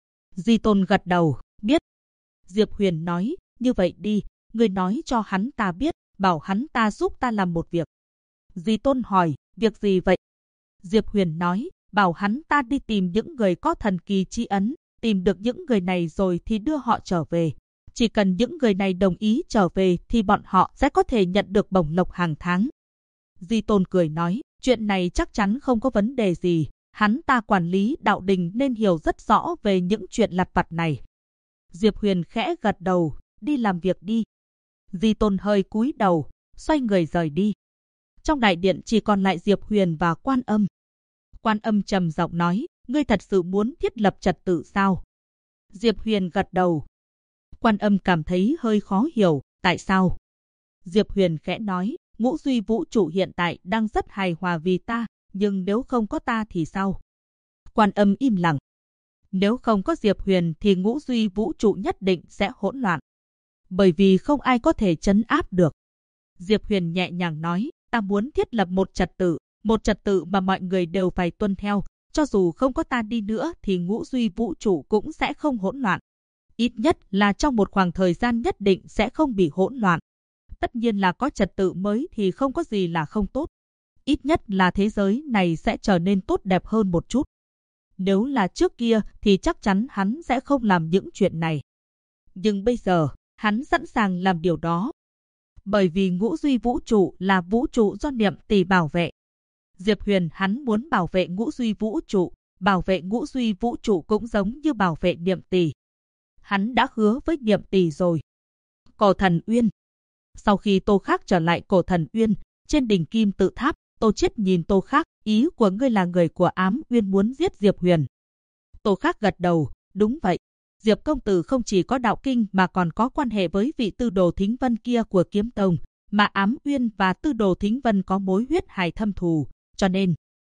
Di Tôn gật đầu, biết. Diệp Huyền nói, như vậy đi, ngươi nói cho hắn ta biết, bảo hắn ta giúp ta làm một việc. Di Tôn hỏi, việc gì vậy? Diệp Huyền nói, bảo hắn ta đi tìm những người có thần kỳ chi ấn, tìm được những người này rồi thì đưa họ trở về. Chỉ cần những người này đồng ý trở về thì bọn họ sẽ có thể nhận được bổng lộc hàng tháng. Di Tôn cười nói, chuyện này chắc chắn không có vấn đề gì. Hắn ta quản lý đạo đình nên hiểu rất rõ về những chuyện lặt vặt này. Diệp Huyền khẽ gật đầu, đi làm việc đi. Di Tôn hơi cúi đầu, xoay người rời đi. Trong đại điện chỉ còn lại Diệp Huyền và Quan Âm. Quan Âm trầm giọng nói, ngươi thật sự muốn thiết lập trật tự sao? Diệp Huyền gật đầu. Quan Âm cảm thấy hơi khó hiểu, tại sao? Diệp Huyền khẽ nói, ngũ duy vũ trụ hiện tại đang rất hài hòa vì ta, nhưng nếu không có ta thì sao? Quan Âm im lặng. Nếu không có Diệp Huyền thì ngũ duy vũ trụ nhất định sẽ hỗn loạn. Bởi vì không ai có thể trấn áp được. Diệp Huyền nhẹ nhàng nói, ta muốn thiết lập một trật tự mà mọi người đều phải tuân theo. Cho dù không có ta đi nữa thì ngũ duy vũ trụ cũng sẽ không hỗn loạn. Ít nhất là trong một khoảng thời gian nhất định sẽ không bị hỗn loạn. Tất nhiên là có trật tự mới thì không có gì là không tốt. Ít nhất là thế giới này sẽ trở nên tốt đẹp hơn một chút. Nếu là trước kia thì chắc chắn hắn sẽ không làm những chuyện này. Nhưng bây giờ, hắn sẵn sàng làm điều đó. Bởi vì ngũ duy vũ trụ là vũ trụ do Niệm Tỷ bảo vệ. Diệp Huyền hắn muốn bảo vệ ngũ duy vũ trụ, bảo vệ ngũ duy vũ trụ cũng giống như bảo vệ Niệm Tỷ. Hắn đã hứa với Niệm Tỷ rồi. Cổ Thần Uyên. Sau khi Tô Khắc trở lại Cổ Thần Uyên, trên đỉnh Kim Tự Tháp, Tô Chiết nhìn Tô Khắc, ý của ngươi là người của Ám Uyên muốn giết Diệp Huyền. Tô Khắc gật đầu, đúng vậy. Diệp công tử không chỉ có đạo kinh mà còn có quan hệ với vị Tư Đồ Thính Vân kia của Kiếm Tông, mà Ám Uyên và Tư Đồ Thính Vân có mối huyết hải thâm thù, cho nên.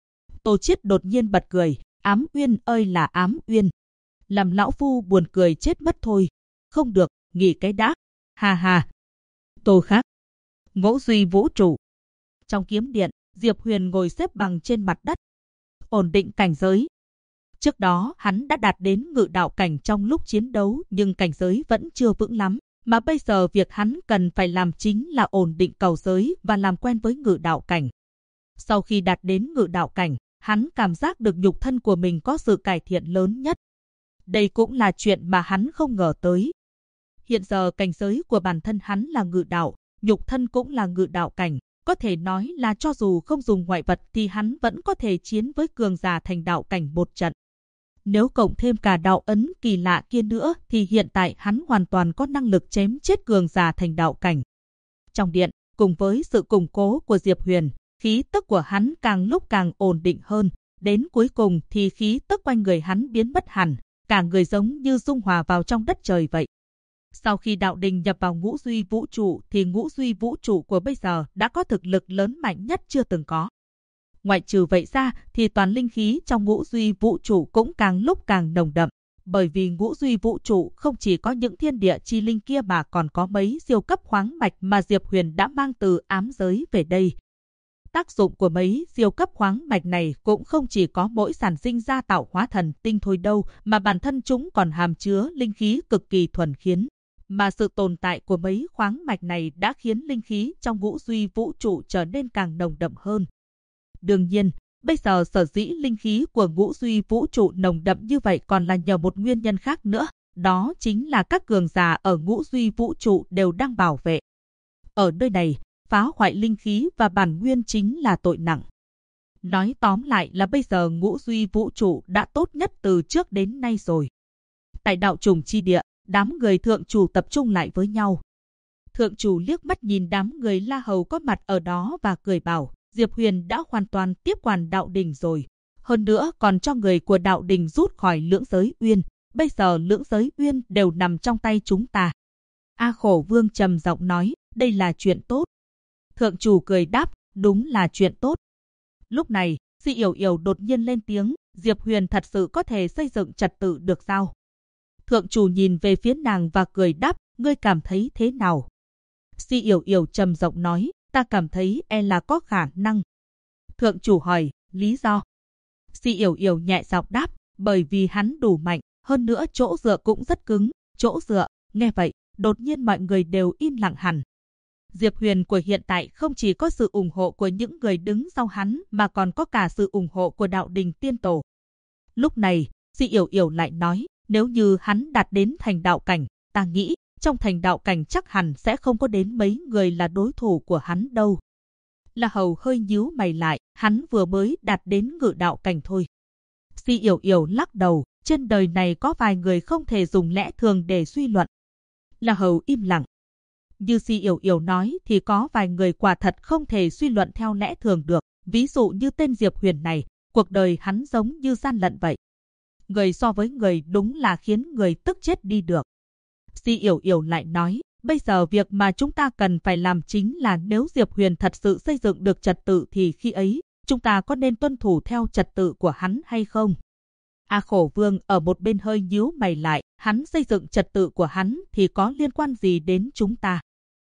Tô Chiết đột nhiên bật cười, Ám Uyên ơi là Ám Uyên. Làm lão phu buồn cười chết mất thôi. Không được, nghỉ cái đã. Ha ha. Tô Khắc. Ngũ duy vũ trụ. Trong kiếm điện, Diệp Huyền ngồi xếp bằng trên mặt đất. Ổn định cảnh giới. Trước đó hắn đã đạt đến ngự đạo cảnh trong lúc chiến đấu nhưng cảnh giới vẫn chưa vững lắm. Mà bây giờ việc hắn cần phải làm chính là ổn định cầu giới và làm quen với ngự đạo cảnh. Sau khi đạt đến ngự đạo cảnh, hắn cảm giác được nhục thân của mình có sự cải thiện lớn nhất. Đây cũng là chuyện mà hắn không ngờ tới. Hiện giờ cảnh giới của bản thân hắn là ngự đạo, nhục thân cũng là ngự đạo cảnh. Có thể nói là cho dù không dùng ngoại vật thì hắn vẫn có thể chiến với cường giả thành đạo cảnh một trận. Nếu cộng thêm cả đạo ấn kỳ lạ kia nữa thì hiện tại hắn hoàn toàn có năng lực chém chết cường giả thành đạo cảnh. Trong điện, cùng với sự củng cố của Diệp Huyền, khí tức của hắn càng lúc càng ổn định hơn. Đến cuối cùng thì khí tức quanh người hắn biến mất hẳn, cả người giống như dung hòa vào trong đất trời vậy. Sau khi đạo đình nhập vào ngũ duy vũ trụ thì ngũ duy vũ trụ của bây giờ đã có thực lực lớn mạnh nhất chưa từng có. Ngoại trừ vậy ra thì toàn linh khí trong ngũ duy vũ trụ cũng càng lúc càng nồng đậm. Bởi vì ngũ duy vũ trụ không chỉ có những thiên địa chi linh kia mà còn có mấy siêu cấp khoáng mạch mà Diệp Huyền đã mang từ ám giới về đây. Tác dụng của mấy siêu cấp khoáng mạch này cũng không chỉ có mỗi sản sinh ra tạo hóa thần tinh thôi đâu, mà bản thân chúng còn hàm chứa linh khí cực kỳ thuần khiết. Mà sự tồn tại của mấy khoáng mạch này đã khiến linh khí trong ngũ duy vũ trụ trở nên càng nồng đậm hơn. Đương nhiên, bây giờ sở dĩ linh khí của ngũ duy vũ trụ nồng đậm như vậy còn là nhờ một nguyên nhân khác nữa, đó chính là các cường giả ở ngũ duy vũ trụ đều đang bảo vệ. Ở nơi này, phá hoại linh khí và bản nguyên chính là tội nặng. Nói tóm lại là bây giờ ngũ duy vũ trụ đã tốt nhất từ trước đến nay rồi. Tại đạo trùng chi địa, đám người thượng chủ tập trung lại với nhau. Thượng chủ liếc mắt nhìn đám người La Hầu có mặt ở đó và cười bảo, Diệp Huyền đã hoàn toàn tiếp quản đạo đình rồi. Hơn nữa còn cho người của đạo đình rút khỏi Lưỡng Giới Uyên. Bây giờ Lưỡng Giới Uyên đều nằm trong tay chúng ta. A Khổ Vương trầm giọng nói, đây là chuyện tốt. Thượng chủ cười đáp, đúng là chuyện tốt. Lúc này, Si Yểu Yểu đột nhiên lên tiếng, Diệp Huyền thật sự có thể xây dựng trật tự được sao? Thượng chủ nhìn về phía nàng và cười đáp, ngươi cảm thấy thế nào? Si Yểu Yểu trầm giọng nói, ta cảm thấy là có khả năng. Thượng chủ hỏi, lý do? Si Yểu Yểu nhẹ giọng đáp, bởi vì hắn đủ mạnh, hơn nữa chỗ dựa cũng rất cứng. Chỗ dựa, nghe vậy, đột nhiên mọi người đều im lặng hẳn. Diệp Huyền của hiện tại không chỉ có sự ủng hộ của những người đứng sau hắn mà còn có cả sự ủng hộ của đạo đình tiên tổ. Lúc này, Si Yểu Yểu lại nói, nếu như hắn đạt đến thành đạo cảnh, ta nghĩ trong thành đạo cảnh chắc hẳn sẽ không có đến mấy người là đối thủ của hắn đâu. La Hầu hơi nhíu mày lại, hắn vừa mới đạt đến ngự đạo cảnh thôi. Si Yểu Yểu lắc đầu, trên đời này có vài người không thể dùng lẽ thường để suy luận. La Hầu im lặng. Như Si Yểu Yểu nói thì có vài người quả thật không thể suy luận theo lẽ thường được. Ví dụ như tên Diệp Huyền này, cuộc đời hắn giống như gian lận vậy. Người so với người đúng là khiến người tức chết đi được. Si Yểu Yểu lại nói, bây giờ việc mà chúng ta cần phải làm chính là nếu Diệp Huyền thật sự xây dựng được trật tự thì khi ấy, chúng ta có nên tuân thủ theo trật tự của hắn hay không? A Khổ Vương ở một bên hơi nhíu mày lại, hắn xây dựng trật tự của hắn thì có liên quan gì đến chúng ta?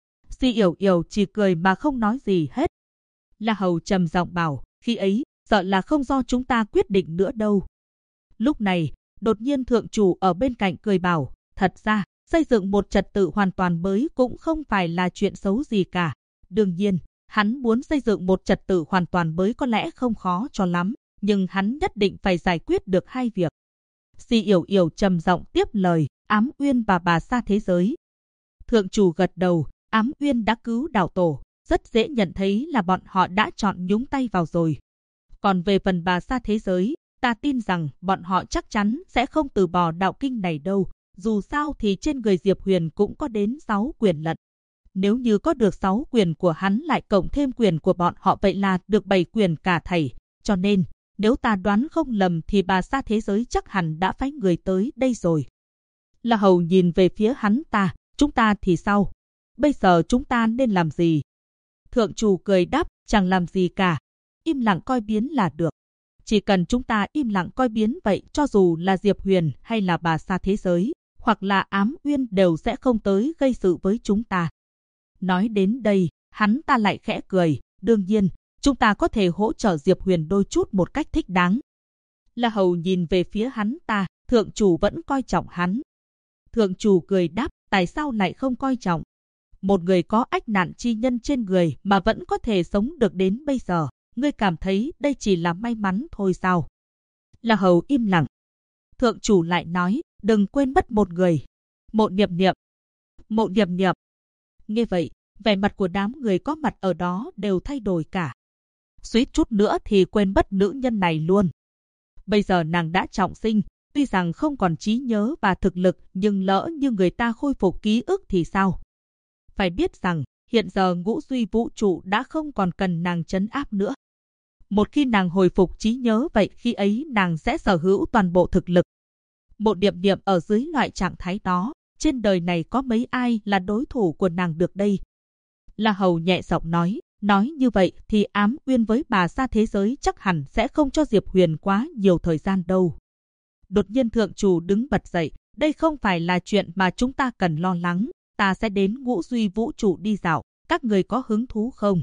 Si Yểu Yểu chỉ cười mà không nói gì hết. La Hầu trầm giọng bảo, khi ấy, sợ là không do chúng ta quyết định nữa đâu. Lúc này, đột nhiên thượng chủ ở bên cạnh cười bảo, thật ra, xây dựng một trật tự hoàn toàn mới cũng không phải là chuyện xấu gì cả. Đương nhiên, hắn muốn xây dựng một trật tự hoàn toàn mới có lẽ không khó cho lắm, nhưng hắn nhất định phải giải quyết được hai việc. Si Yểu Yểu trầm giọng tiếp lời, Ám Uyên và Bà Sa thế giới. Thượng chủ gật đầu, Ám Uyên đã cứu đạo tổ, rất dễ nhận thấy là bọn họ đã chọn nhúng tay vào rồi. Còn về phần Bà Sa thế giới, ta tin rằng bọn họ chắc chắn sẽ không từ bỏ đạo kinh này đâu. Dù sao thì trên người Diệp Huyền cũng có đến 6 quyền lận. Nếu như có được 6 quyền của hắn lại cộng thêm quyền của bọn họ vậy là được 7 quyền cả thảy. Cho nên, nếu ta đoán không lầm thì Bà Sa thế giới chắc hẳn đã phái người tới đây rồi. La Hầu nhìn về phía hắn ta, chúng ta thì sao? Bây giờ chúng ta nên làm gì? Thượng chủ cười đáp, chẳng làm gì cả. Im lặng coi biến là được. Chỉ cần chúng ta im lặng coi biến vậy cho dù là Diệp Huyền hay là Bà Sa thế giới, hoặc là Ám Uyên đều sẽ không tới gây sự với chúng ta. Nói đến đây, hắn ta lại khẽ cười, đương nhiên, chúng ta có thể hỗ trợ Diệp Huyền đôi chút một cách thích đáng. La Hầu nhìn về phía hắn ta, thượng chủ vẫn coi trọng hắn. Thượng chủ cười đáp, tại sao lại không coi trọng? Một người có ách nạn chi nhân trên người mà vẫn có thể sống được đến bây giờ, ngươi cảm thấy đây chỉ là may mắn thôi sao? La Hầu im lặng. Thượng chủ lại nói, đừng quên mất một người. Mộ Niệm Niệm. Mộ Niệm Niệm. Nghe vậy, vẻ mặt của đám người có mặt ở đó đều thay đổi cả. Suýt chút nữa thì quên mất nữ nhân này luôn. Bây giờ nàng đã trọng sinh, tuy rằng không còn trí nhớ và thực lực, nhưng lỡ như người ta khôi phục ký ức thì sao? Phải biết rằng, hiện giờ ngũ duy vũ trụ đã không còn cần nàng trấn áp nữa. Một khi nàng hồi phục trí nhớ vậy khi ấy nàng sẽ sở hữu toàn bộ thực lực. Mộ Niệm Niệm ở dưới loại trạng thái đó, trên đời này có mấy ai là đối thủ của nàng được đây? La Hầu nhẹ giọng nói như vậy thì Ám Uyên với Bà Sa thế giới chắc hẳn sẽ không cho Diệp Huyền quá nhiều thời gian đâu. Đột nhiên thượng chủ đứng bật dậy, đây không phải là chuyện mà chúng ta cần lo lắng, ta sẽ đến ngũ duy vũ trụ đi dạo, các người có hứng thú không?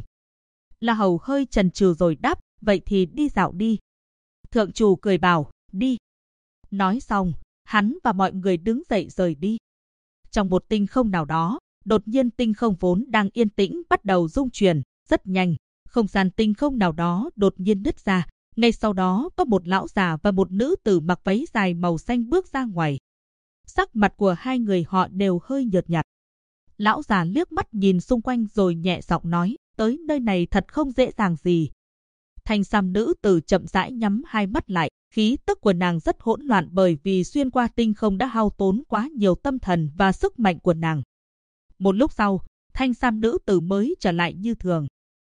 La Hầu hơi chần chừ rồi đáp, vậy thì đi dạo đi. Thượng chủ cười bảo, đi. Nói xong, hắn và mọi người đứng dậy rời đi. Trong một tinh không nào đó, đột nhiên tinh không vốn đang yên tĩnh bắt đầu rung chuyển, rất nhanh. Không gian tinh không nào đó đột nhiên nứt ra. Ngay sau đó có một lão già và một nữ tử mặc váy dài màu xanh bước ra ngoài. Sắc mặt của hai người họ đều hơi nhợt nhạt. Lão già liếc mắt nhìn xung quanh rồi nhẹ giọng nói, tới nơi này thật không dễ dàng gì. Thanh sam nữ tử chậm rãi nhắm hai mắt lại, khí tức của nàng rất hỗn loạn bởi vì xuyên qua tinh không đã hao tốn quá nhiều tâm thần và sức mạnh của nàng. Một lúc sau, thanh sam nữ tử mới trở lại như thường.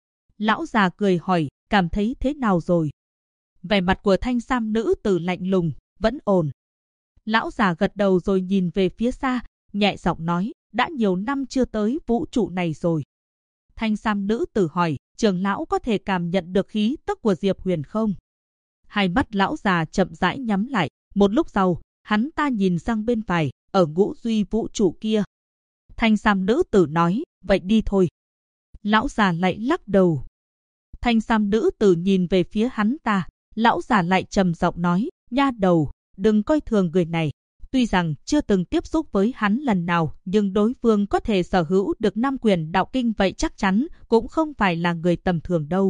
Lão già cười hỏi, cảm thấy thế nào rồi? Vẻ mặt của thanh sam nữ tử lạnh lùng, vẫn ổn. Lão già gật đầu rồi nhìn về phía xa, nhẹ giọng nói, đã nhiều năm chưa tới vũ trụ này rồi. Thanh sam nữ tử hỏi, trưởng lão có thể cảm nhận được khí tức của Diệp Huyền không? Hai mắt lão già chậm rãi nhắm lại, một lúc sau, hắn ta nhìn sang bên phải, ở ngũ duy vũ trụ kia. Thanh sam nữ tử nói, vậy đi thôi. Lão già lại lắc đầu. Thanh sam nữ tử nhìn về phía hắn ta, lão già lại trầm giọng nói, nha đầu, đừng coi thường người này. Tuy rằng chưa từng tiếp xúc với hắn lần nào, nhưng đối phương có thể sở hữu được 5 quyền đạo kinh vậy chắc chắn cũng không phải là người tầm thường đâu.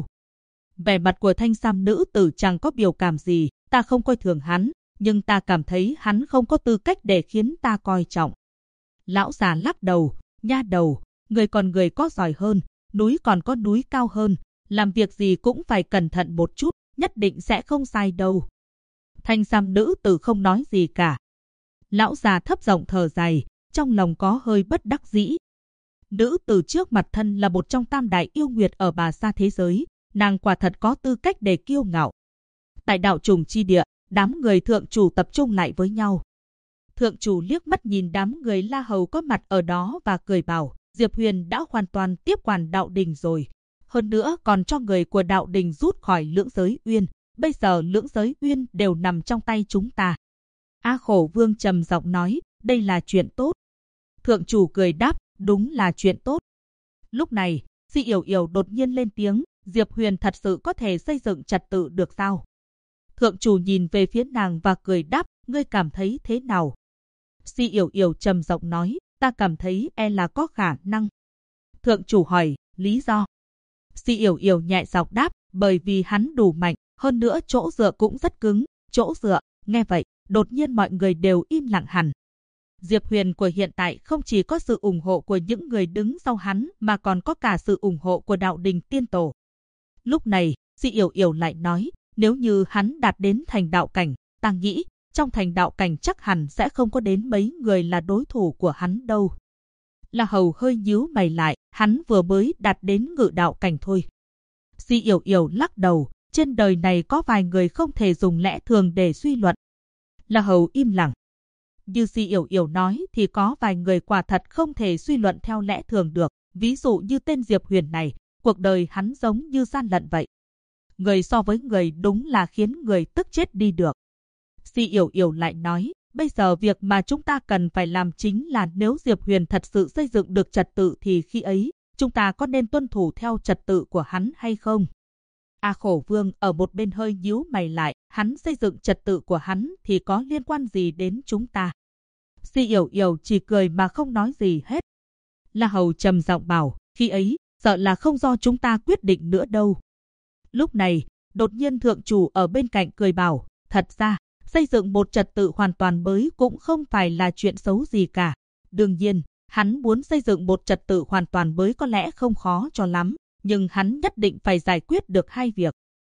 Vẻ mặt của thanh sam nữ tử chẳng có biểu cảm gì, ta không coi thường hắn, nhưng ta cảm thấy hắn không có tư cách để khiến ta coi trọng. Lão già lắc đầu, nha đầu, người còn người có giỏi hơn, núi còn có núi cao hơn, làm việc gì cũng phải cẩn thận một chút, nhất định sẽ không sai đâu. Thanh sam nữ tử không nói gì cả. Lão già thấp giọng thở dài, trong lòng có hơi bất đắc dĩ. Nữ tử trước mặt thân là một trong tam đại yêu nguyệt ở Bà Sa thế giới, nàng quả thật có tư cách để kiêu ngạo. Tại đạo trùng chi địa, đám người thượng chủ tập trung lại với nhau. Thượng chủ liếc mắt nhìn đám người La Hầu có mặt ở đó và cười bảo, Diệp Huyền đã hoàn toàn tiếp quản đạo đình rồi. Hơn nữa còn cho người của đạo đình rút khỏi Lưỡng Giới Uyên. Bây giờ Lưỡng Giới Uyên đều nằm trong tay chúng ta. A Khổ Vương trầm giọng nói, đây là chuyện tốt. Thượng chủ cười đáp, đúng là chuyện tốt. Lúc này, Di Yểu Yểu đột nhiên lên tiếng, Diệp Huyền thật sự có thể xây dựng trật tự được sao? Thượng chủ nhìn về phía nàng và cười đáp, ngươi cảm thấy thế nào? Di Yểu Yểu trầm giọng nói, ta cảm thấy là có khả năng. Thượng chủ hỏi, lý do? Di Yểu Yểu nhẹ giọng đáp, bởi vì hắn đủ mạnh, hơn nữa chỗ dựa cũng rất cứng. Chỗ dựa, nghe vậy, đột nhiên mọi người đều im lặng hẳn. Diệp Huyền của hiện tại không chỉ có sự ủng hộ của những người đứng sau hắn mà còn có cả sự ủng hộ của đạo đình tiên tổ. Lúc này, Di Yểu Yểu lại nói, nếu như hắn đạt đến thành đạo cảnh, ta nghĩ, trong thành đạo cảnh chắc hẳn sẽ không có đến mấy người là đối thủ của hắn đâu. La Hầu hơi nhíu mày lại, hắn vừa mới đạt đến ngự đạo cảnh thôi. Di Yểu Yểu lắc đầu, trên đời này có vài người không thể dùng lẽ thường để suy luận. La Hầu im lặng. Như Di Yểu Yểu nói thì có vài người quả thật không thể suy luận theo lẽ thường được. Ví dụ như tên Diệp Huyền này, cuộc đời hắn giống như gian lận vậy. Người so với người đúng là khiến người tức chết đi được. Di Yểu Yểu lại nói, bây giờ việc mà chúng ta cần phải làm chính là nếu Diệp Huyền thật sự xây dựng được trật tự thì khi ấy, chúng ta có nên tuân thủ theo trật tự của hắn hay không? A Khổ Vương ở một bên hơi nhíu mày lại, hắn xây dựng trật tự của hắn thì có liên quan gì đến chúng ta? Di Yểu Yểu chỉ cười mà không nói gì hết. La Hầu trầm giọng bảo, khi ấy, sợ là không do chúng ta quyết định nữa đâu. Lúc này, đột nhiên thượng chủ ở bên cạnh cười bảo, thật ra, xây dựng một trật tự hoàn toàn mới cũng không phải là chuyện xấu gì cả. Đương nhiên, hắn muốn xây dựng một trật tự hoàn toàn mới có lẽ không khó cho lắm, nhưng hắn nhất định phải giải quyết được hai việc.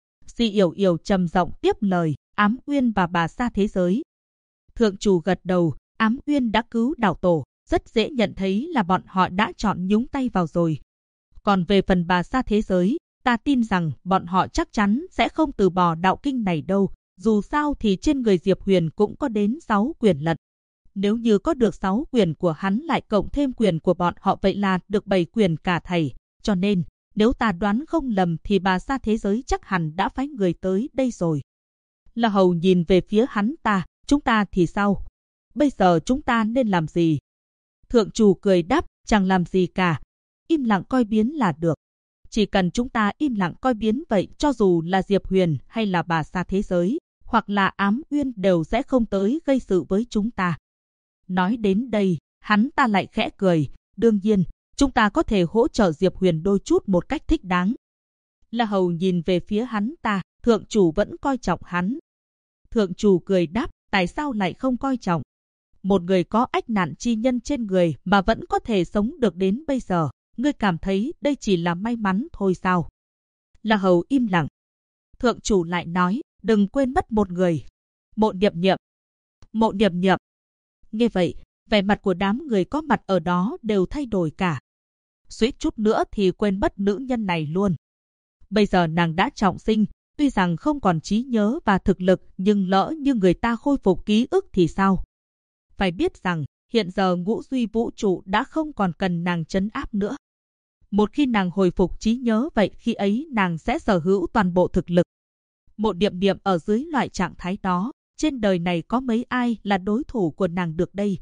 Di Yểu Yểu trầm giọng tiếp lời, Ám Uyên và Bà Sa thế giới. Thượng chủ gật đầu, Ám Uyên đã cứu đạo tổ, rất dễ nhận thấy là bọn họ đã chọn nhúng tay vào rồi. Còn về phần Bà Sa thế giới, ta tin rằng bọn họ chắc chắn sẽ không từ bỏ đạo kinh này đâu, dù sao thì trên người Diệp Huyền cũng có đến 6 quyền lận. Nếu như có được 6 quyền của hắn lại cộng thêm quyền của bọn họ vậy là được 7 quyền cả thầy, cho nên, nếu ta đoán không lầm thì Bà Sa thế giới chắc hẳn đã phái người tới đây rồi. La Hầu nhìn về phía hắn ta, chúng ta thì sao? Bây giờ chúng ta nên làm gì? Thượng chủ cười đáp, chẳng làm gì cả. Im lặng coi biến là được. Chỉ cần chúng ta im lặng coi biến vậy cho dù là Diệp Huyền hay là Bà Sa thế giới, hoặc là Ám Uyên đều sẽ không tới gây sự với chúng ta. Nói đến đây, hắn ta lại khẽ cười. Đương nhiên, chúng ta có thể hỗ trợ Diệp Huyền đôi chút một cách thích đáng. La Hầu nhìn về phía hắn ta, thượng chủ vẫn coi trọng hắn. Thượng chủ cười đáp, tại sao lại không coi trọng? Một người có ách nạn chi nhân trên người mà vẫn có thể sống được đến bây giờ, ngươi cảm thấy đây chỉ là may mắn thôi sao? La Hầu im lặng. Thượng chủ lại nói, đừng quên mất một người. Mộ Niệm Niệm. Mộ Niệm Niệm. Nghe vậy, vẻ mặt của đám người có mặt ở đó đều thay đổi cả. Suýt chút nữa thì quên mất nữ nhân này luôn. Bây giờ nàng đã trọng sinh, tuy rằng không còn trí nhớ và thực lực, nhưng lỡ như người ta khôi phục ký ức thì sao? Phải biết rằng, hiện giờ ngũ duy vũ trụ đã không còn cần nàng trấn áp nữa. Một khi nàng hồi phục trí nhớ, vậy khi ấy nàng sẽ sở hữu toàn bộ thực lực. Mộ Niệm Niệm ở dưới loại trạng thái đó, trên đời này có mấy ai là đối thủ của nàng được đây?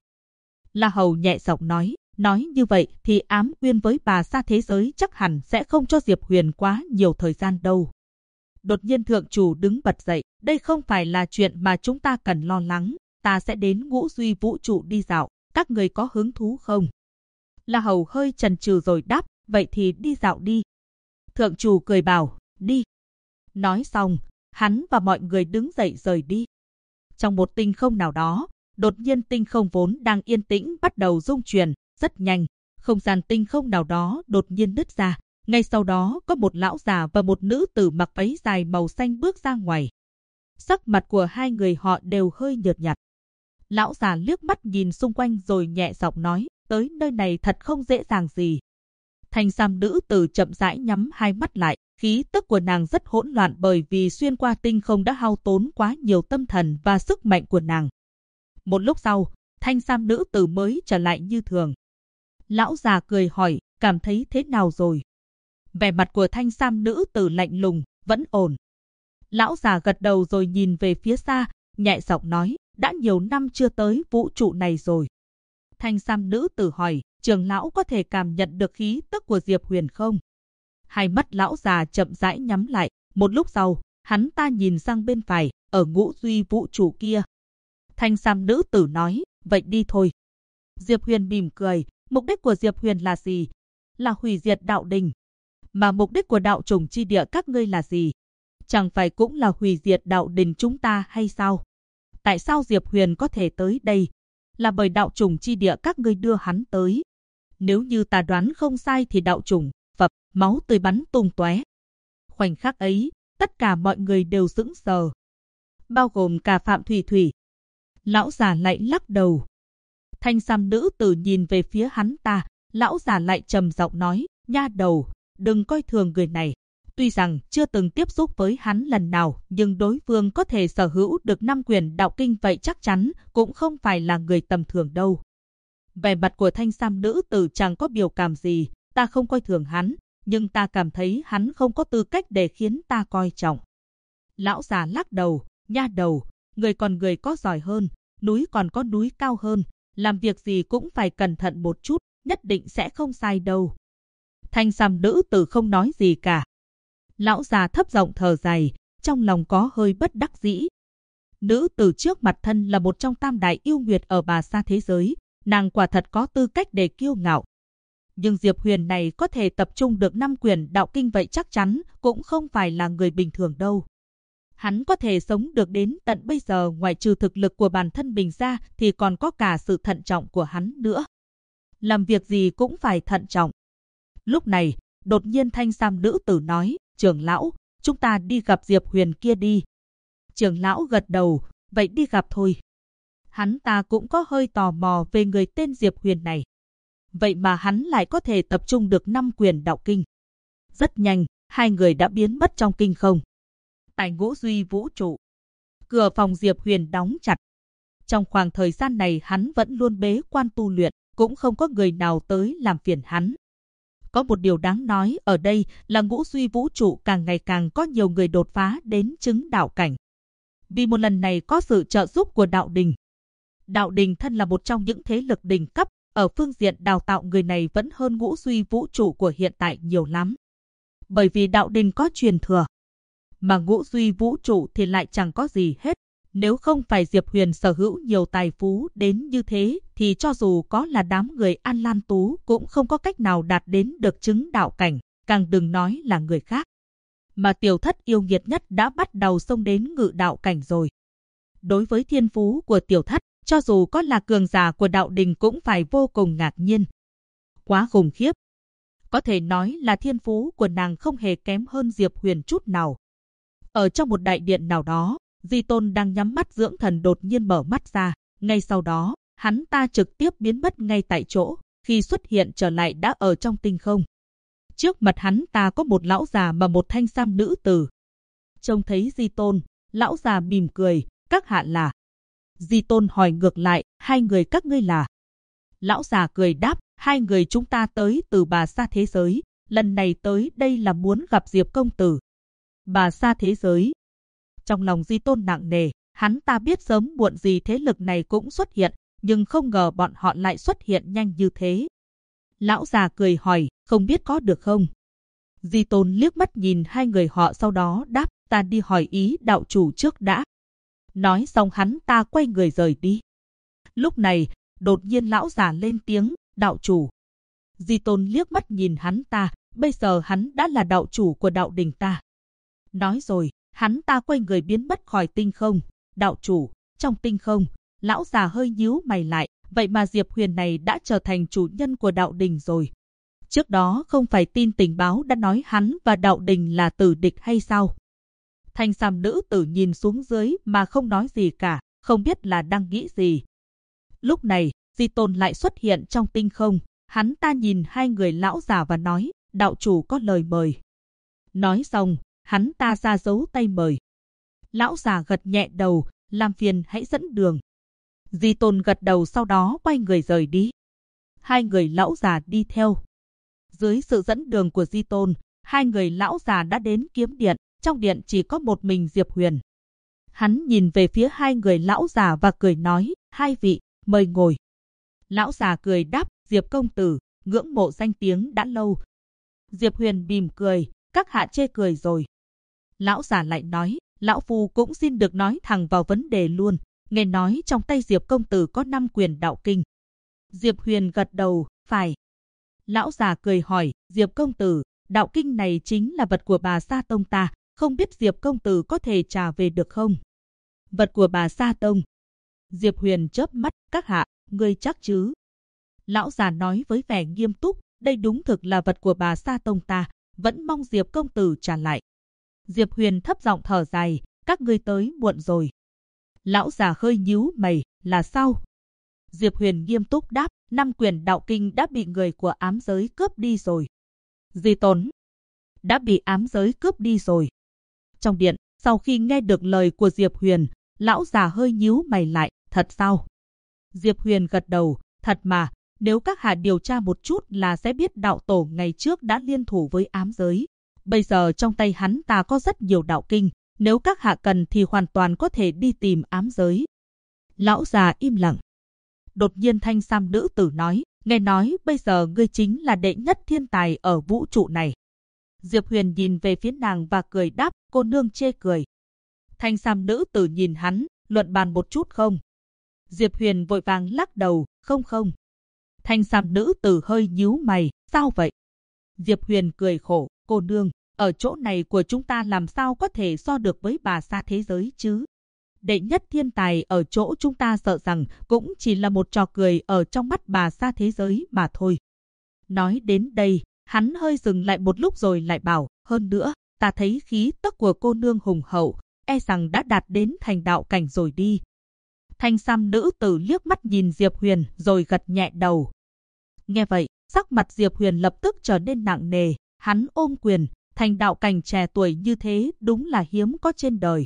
La Hầu nhẹ giọng nói như vậy thì Ám Uyên với bà xa thế giới chắc hẳn sẽ không cho Diệp Huyền quá nhiều thời gian đâu. Đột nhiên thượng chủ đứng bật dậy, đây không phải là chuyện mà chúng ta cần lo lắng, ta sẽ đến ngũ duy vũ trụ đi dạo, các người có hứng thú không? La Hầu hơi chần chừ rồi đáp, vậy thì đi dạo đi. Thượng chủ cười bảo, đi. Nói xong, hắn và mọi người đứng dậy rời đi. Trong một tinh không nào đó, đột nhiên tinh không vốn đang yên tĩnh bắt đầu rung chuyển, rất nhanh, không gian tinh không nào đó đột nhiên nứt ra. Ngay sau đó có một lão già và một nữ tử mặc váy dài màu xanh bước ra ngoài. Sắc mặt của hai người họ đều hơi nhợt nhạt. Lão già liếc mắt nhìn xung quanh rồi nhẹ giọng nói, tới nơi này thật không dễ dàng gì. Thanh sam nữ tử chậm rãi nhắm hai mắt lại, khí tức của nàng rất hỗn loạn bởi vì xuyên qua tinh không đã hao tốn quá nhiều tâm thần và sức mạnh của nàng. Một lúc sau, thanh sam nữ tử mới trở lại như thường. Lão già cười hỏi, cảm thấy thế nào rồi? Vẻ mặt của thanh sam nữ tử lạnh lùng, vẫn ổn. Lão già gật đầu rồi nhìn về phía xa, nhẹ giọng nói, đã nhiều năm chưa tới vũ trụ này rồi. Thanh sam nữ tử hỏi, trưởng lão có thể cảm nhận được khí tức của Diệp Huyền không? Hai mắt lão già chậm rãi nhắm lại, một lúc sau, hắn ta nhìn sang bên phải, ở ngũ duy vũ trụ kia. Thanh sam nữ tử nói, vậy đi thôi. Diệp Huyền mỉm cười, mục đích của Diệp Huyền là gì? Là hủy diệt đạo đình. Mà mục đích của đạo chủng chi địa các ngươi là gì? Chẳng phải cũng là hủy diệt đạo đình chúng ta hay sao? Tại sao Diệp Huyền có thể tới đây? Là bởi đạo chủng chi địa các ngươi đưa hắn tới. Nếu như ta đoán không sai thì đạo chủng, phập, máu tươi bắn tung tóe. Khoảnh khắc ấy, tất cả mọi người đều sững sờ. Bao gồm cả Phạm Thủy Thủy. Lão già lại lắc đầu. Thanh sam nữ tử nhìn về phía hắn ta, lão già lại trầm giọng nói, nha đầu, đừng coi thường người này. Tuy rằng chưa từng tiếp xúc với hắn lần nào, nhưng đối phương có thể sở hữu được 5 quyền đạo kinh vậy chắc chắn cũng không phải là người tầm thường đâu. Vẻ mặt của thanh sam nữ tử chẳng có biểu cảm gì, ta không coi thường hắn, nhưng ta cảm thấy hắn không có tư cách để khiến ta coi trọng. Lão già lắc đầu, nha đầu, người còn người có giỏi hơn, núi còn có núi cao hơn, làm việc gì cũng phải cẩn thận một chút, nhất định sẽ không sai đâu. Thanh sam nữ tử không nói gì cả. Lão già thấp giọng thở dài, trong lòng có hơi bất đắc dĩ. Nữ tử trước mặt thân là một trong tam đại yêu nguyệt ở bà sa thế giới, nàng quả thật có tư cách để kiêu ngạo. Nhưng Diệp Huyền này có thể tập trung được 5 quyền đạo kinh vậy chắc chắn cũng không phải là người bình thường đâu. Hắn có thể sống được đến tận bây giờ, ngoại trừ thực lực của bản thân mình ra thì còn có cả sự thận trọng của hắn nữa. Làm việc gì cũng phải thận trọng. Lúc này, đột nhiên thanh sam nữ tử nói, trưởng lão, chúng ta đi gặp Diệp Huyền kia đi. Trưởng lão gật đầu, vậy đi gặp thôi. Hắn ta cũng có hơi tò mò về người tên Diệp Huyền này. Vậy mà hắn lại có thể tập trung được 5 quyền đạo kinh. Rất nhanh, hai người đã biến mất trong kinh không. Tại ngũ duy vũ trụ, cửa phòng Diệp Huyền đóng chặt. Trong khoảng thời gian này hắn vẫn luôn bế quan tu luyện, cũng không có người nào tới làm phiền hắn. Có một điều đáng nói ở đây là ngũ duy vũ trụ càng ngày càng có nhiều người đột phá đến chứng đạo cảnh. Vì một lần này có sự trợ giúp của đạo đình. Đạo đình thân là một trong những thế lực đỉnh cấp, ở phương diện đào tạo người này vẫn hơn ngũ duy vũ trụ của hiện tại nhiều lắm. Bởi vì đạo đình có truyền thừa, mà ngũ duy vũ trụ thì lại chẳng có gì hết. Nếu không phải Diệp Huyền sở hữu nhiều tài phú đến như thế, thì cho dù có là đám người An Lan Tú cũng không có cách nào đạt đến được chứng đạo cảnh, càng đừng nói là người khác. Mà tiểu thất yêu nghiệt nhất đã bắt đầu xông đến ngự đạo cảnh rồi. Đối với thiên phú của tiểu thất, cho dù có là cường giả của đạo đình cũng phải vô cùng ngạc nhiên. Quá khủng khiếp. Có thể nói là thiên phú của nàng không hề kém hơn Diệp Huyền chút nào. Ở trong một đại điện nào đó, Di Tôn đang nhắm mắt dưỡng thần đột nhiên mở mắt ra. Ngay sau đó, hắn ta trực tiếp biến mất ngay tại chỗ. Khi xuất hiện trở lại đã ở trong tinh không. Trước mặt hắn ta có một lão già và một thanh sam nữ tử. Trông thấy Di Tôn, lão già mỉm cười, các hạ là? Di Tôn hỏi ngược lại, hai người các ngươi là? Lão già cười đáp, hai người chúng ta tới từ Bà Sa thế giới, lần này tới đây là muốn gặp Diệp công tử. Bà Sa thế giới. Trong lòng Di Tôn nặng nề, hắn ta biết sớm muộn gì thế lực này cũng xuất hiện, nhưng không ngờ bọn họ lại xuất hiện nhanh như thế. Lão già cười hỏi, không biết có được không? Di Tôn liếc mắt nhìn hai người họ sau đó đáp, ta đi hỏi ý đạo chủ trước đã. Nói xong hắn ta quay người rời đi. Lúc này, đột nhiên lão già lên tiếng, đạo chủ. Di Tôn liếc mắt nhìn hắn ta, bây giờ hắn đã là đạo chủ của đạo đình ta. Nói rồi, hắn ta quay người biến mất khỏi tinh không. Đạo chủ, trong tinh không, lão già hơi nhíu mày lại, vậy mà Diệp Huyền này đã trở thành chủ nhân của đạo đình rồi. Trước đó không phải tin tình báo đã nói hắn và đạo đình là tử địch hay sao? Thanh sam nữ tử nhìn xuống dưới mà không nói gì cả, không biết là đang nghĩ gì. Lúc này, Di Tôn lại xuất hiện trong tinh không, hắn ta nhìn hai người lão già và nói, đạo chủ có lời mời. Nói xong, hắn ta ra dấu tay mời. Lão già gật nhẹ đầu, làm phiền hãy dẫn đường. Di Tôn gật đầu sau đó quay người rời đi. Hai người lão già đi theo. Dưới sự dẫn đường của Di Tôn, hai người lão già đã đến kiếm điện, trong điện chỉ có một mình Diệp Huyền. Hắn nhìn về phía hai người lão già và cười nói, hai vị, mời ngồi. Lão già cười đáp, Diệp công tử, ngưỡng mộ danh tiếng đã lâu. Diệp Huyền mỉm cười, các hạ chê cười rồi. Lão già lại nói, lão phu cũng xin được nói thẳng vào vấn đề luôn. Nghe nói trong tay Diệp công tử có 5 quyền đạo kinh. Diệp Huyền gật đầu, phải. Lão già cười hỏi, Diệp công tử, đạo kinh này chính là vật của Bà Sa Tông ta, không biết Diệp công tử có thể trả về được không? Vật của Bà Sa Tông. Diệp Huyền chớp mắt, các hạ, ngươi chắc chứ? Lão già nói với vẻ nghiêm túc, đây đúng thực là vật của Bà Sa Tông ta, vẫn mong Diệp công tử trả lại. Diệp Huyền thấp giọng thở dài, các ngươi tới muộn rồi. Lão già hơi nhíu mày, là sao? Diệp Huyền nghiêm túc đáp, 5 quyền đạo kinh đã bị người của ám giới cướp đi rồi. Di Tôn đã bị ám giới cướp đi rồi. Trong điện, sau khi nghe được lời của Diệp Huyền, lão già hơi nhíu mày lại, thật sao? Diệp Huyền gật đầu, thật mà, nếu các hạ điều tra một chút là sẽ biết đạo tổ ngày trước đã liên thủ với ám giới. Bây giờ trong tay hắn ta có rất nhiều đạo kinh, nếu các hạ cần thì hoàn toàn có thể đi tìm ám giới. Lão già im lặng. Đột nhiên thanh sam nữ tử nói, nghe nói bây giờ ngươi chính là đệ nhất thiên tài ở vũ trụ này. Diệp Huyền nhìn về phía nàng và cười đáp, cô nương chê cười. Thanh sam nữ tử nhìn hắn, luận bàn một chút không? Diệp Huyền vội vàng lắc đầu, không. Thanh sam nữ tử hơi nhíu mày, sao vậy? Diệp Huyền cười khổ, cô nương, ở chỗ này của chúng ta làm sao có thể so được với Bà Sa thế giới chứ? Đệ nhất thiên tài ở chỗ chúng ta sợ rằng cũng chỉ là một trò cười ở trong mắt Bà Sa thế giới mà thôi. Nói đến đây, hắn hơi dừng lại một lúc rồi lại bảo, hơn nữa, ta thấy khí tức của cô nương hùng hậu, e rằng đã đạt đến thành đạo cảnh rồi đi. Thanh sam nữ tử liếc mắt nhìn Diệp Huyền rồi gật nhẹ đầu. Nghe vậy, sắc mặt Diệp Huyền lập tức trở nên nặng nề, hắn ôm quyền, thành đạo cảnh trẻ tuổi như thế đúng là hiếm có trên đời.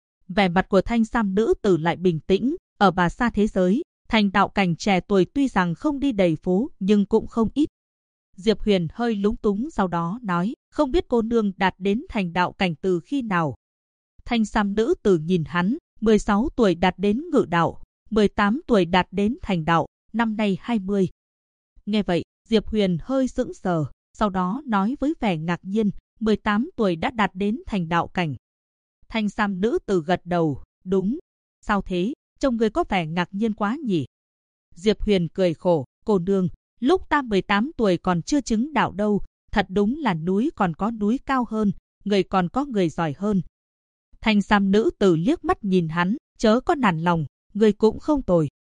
Vẻ mặt của thanh sam nữ tử lại bình tĩnh, ở Bà Sa thế giới, thành đạo cảnh trẻ tuổi tuy rằng không đi đầy phố nhưng cũng không ít. Diệp Huyền hơi lúng túng sau đó nói, không biết cô nương đạt đến thành đạo cảnh từ khi nào. Thanh sam nữ tử nhìn hắn, 16 tuổi đạt đến ngự đạo, 18 tuổi đạt đến thành đạo, năm nay 20. Nghe vậy, Diệp Huyền hơi sững sờ, sau đó nói với vẻ ngạc nhiên, 18 tuổi đã đạt đến thành đạo cảnh. Thanh sam nữ tử gật đầu, đúng. Sao thế, trông người có vẻ ngạc nhiên quá nhỉ? Diệp Huyền cười khổ, cô nương, lúc ta 18 tuổi còn chưa chứng đạo đâu, thật đúng là núi còn có núi cao hơn, người còn có người giỏi hơn. Thanh sam nữ tử liếc mắt nhìn hắn, chớ có nản lòng, người cũng không tồi.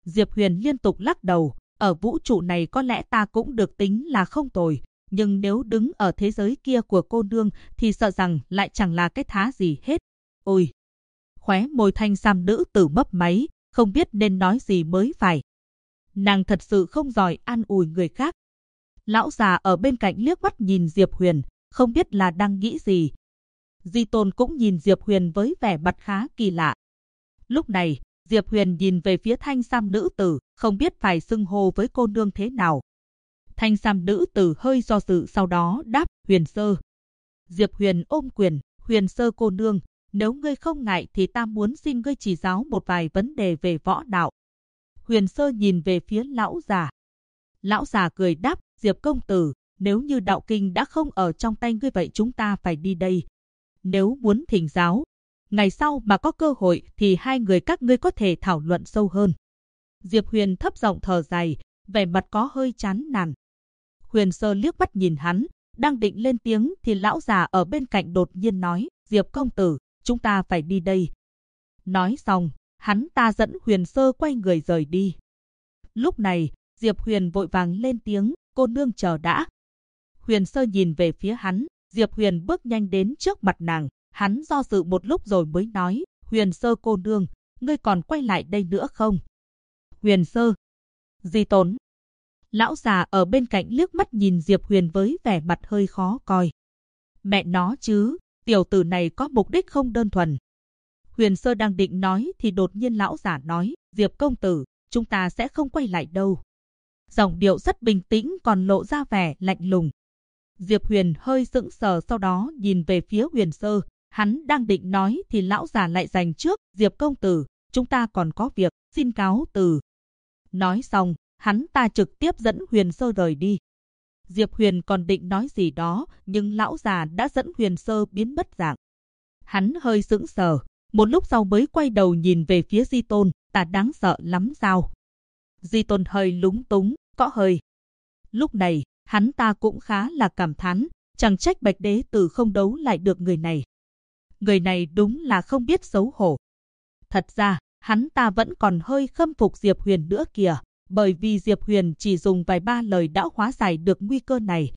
Diệp Huyền liên tục lắc đầu, ở vũ trụ này có lẽ ta cũng được tính là không tồi, nhưng nếu đứng ở thế giới kia của cô nương thì sợ rằng lại chẳng là cái thá gì hết. Ôi! Khóe môi thanh sam nữ tử mấp máy, không biết nên nói gì mới phải. Nàng thật sự không giỏi an ủi người khác. Lão già ở bên cạnh liếc mắt nhìn Diệp Huyền, không biết là đang nghĩ gì. Di Tôn cũng nhìn Diệp Huyền với vẻ mặt khá kỳ lạ. Lúc này, Diệp Huyền nhìn về phía thanh sam nữ tử, không biết phải xưng hô với cô nương thế nào. Thanh sam nữ tử hơi do dự, sau đó đáp, Huyền sơ. Diệp Huyền ôm quyền, Huyền sơ cô nương, nếu ngươi không ngại thì ta muốn xin ngươi chỉ giáo một vài vấn đề về võ đạo. Huyền sơ nhìn về phía lão già. Lão già cười đáp, Diệp công tử, nếu như đạo kinh đã không ở trong tay ngươi vậy chúng ta phải đi đây. Nếu muốn thỉnh giáo, ngày sau mà có cơ hội thì hai người các ngươi có thể thảo luận sâu hơn. Diệp Huyền thấp giọng thở dài, vẻ mặt có hơi chán nản. Huyền sơ liếc mắt nhìn hắn, đang định lên tiếng thì lão già ở bên cạnh đột nhiên nói, Diệp công tử, chúng ta phải đi đây. Nói xong, hắn ta dẫn Huyền sơ quay người rời đi. Lúc này, Diệp Huyền vội vàng lên tiếng, cô nương chờ đã. Huyền sơ nhìn về phía hắn, Diệp Huyền bước nhanh đến trước mặt nàng. Hắn do dự một lúc rồi mới nói, Huyền sơ cô nương, ngươi còn quay lại đây nữa không? Huyền sơ. Di Tôn. Lão già ở bên cạnh liếc mắt nhìn Diệp Huyền với vẻ mặt hơi khó coi. Mẹ nó chứ, tiểu tử này có mục đích không đơn thuần. Huyền sơ đang định nói thì đột nhiên lão già nói, Diệp công tử, chúng ta sẽ không quay lại đâu. Giọng điệu rất bình tĩnh còn lộ ra vẻ lạnh lùng. Diệp Huyền hơi sững sờ, sau đó nhìn về phía Huyền sơ. Hắn đang định nói thì lão già lại giành trước, Diệp công tử, chúng ta còn có việc, xin cáo từ. Nói xong, hắn ta trực tiếp dẫn Huyền sơ rời đi. Diệp Huyền còn định nói gì đó, nhưng lão già đã dẫn Huyền sơ biến mất dạng. Hắn hơi sững sờ, một lúc sau mới quay đầu nhìn về phía Di Tôn, ta đáng sợ lắm sao? Di Tôn hơi lúng túng, có hơi. Lúc này, hắn ta cũng khá là cảm thán, chẳng trách Bạch Đế Tử không đấu lại được người này. Người này đúng là không biết xấu hổ. Thật ra, hắn ta vẫn còn hơi khâm phục Diệp Huyền nữa kìa, bởi vì Diệp Huyền chỉ dùng vài ba lời đã hóa giải được nguy cơ này.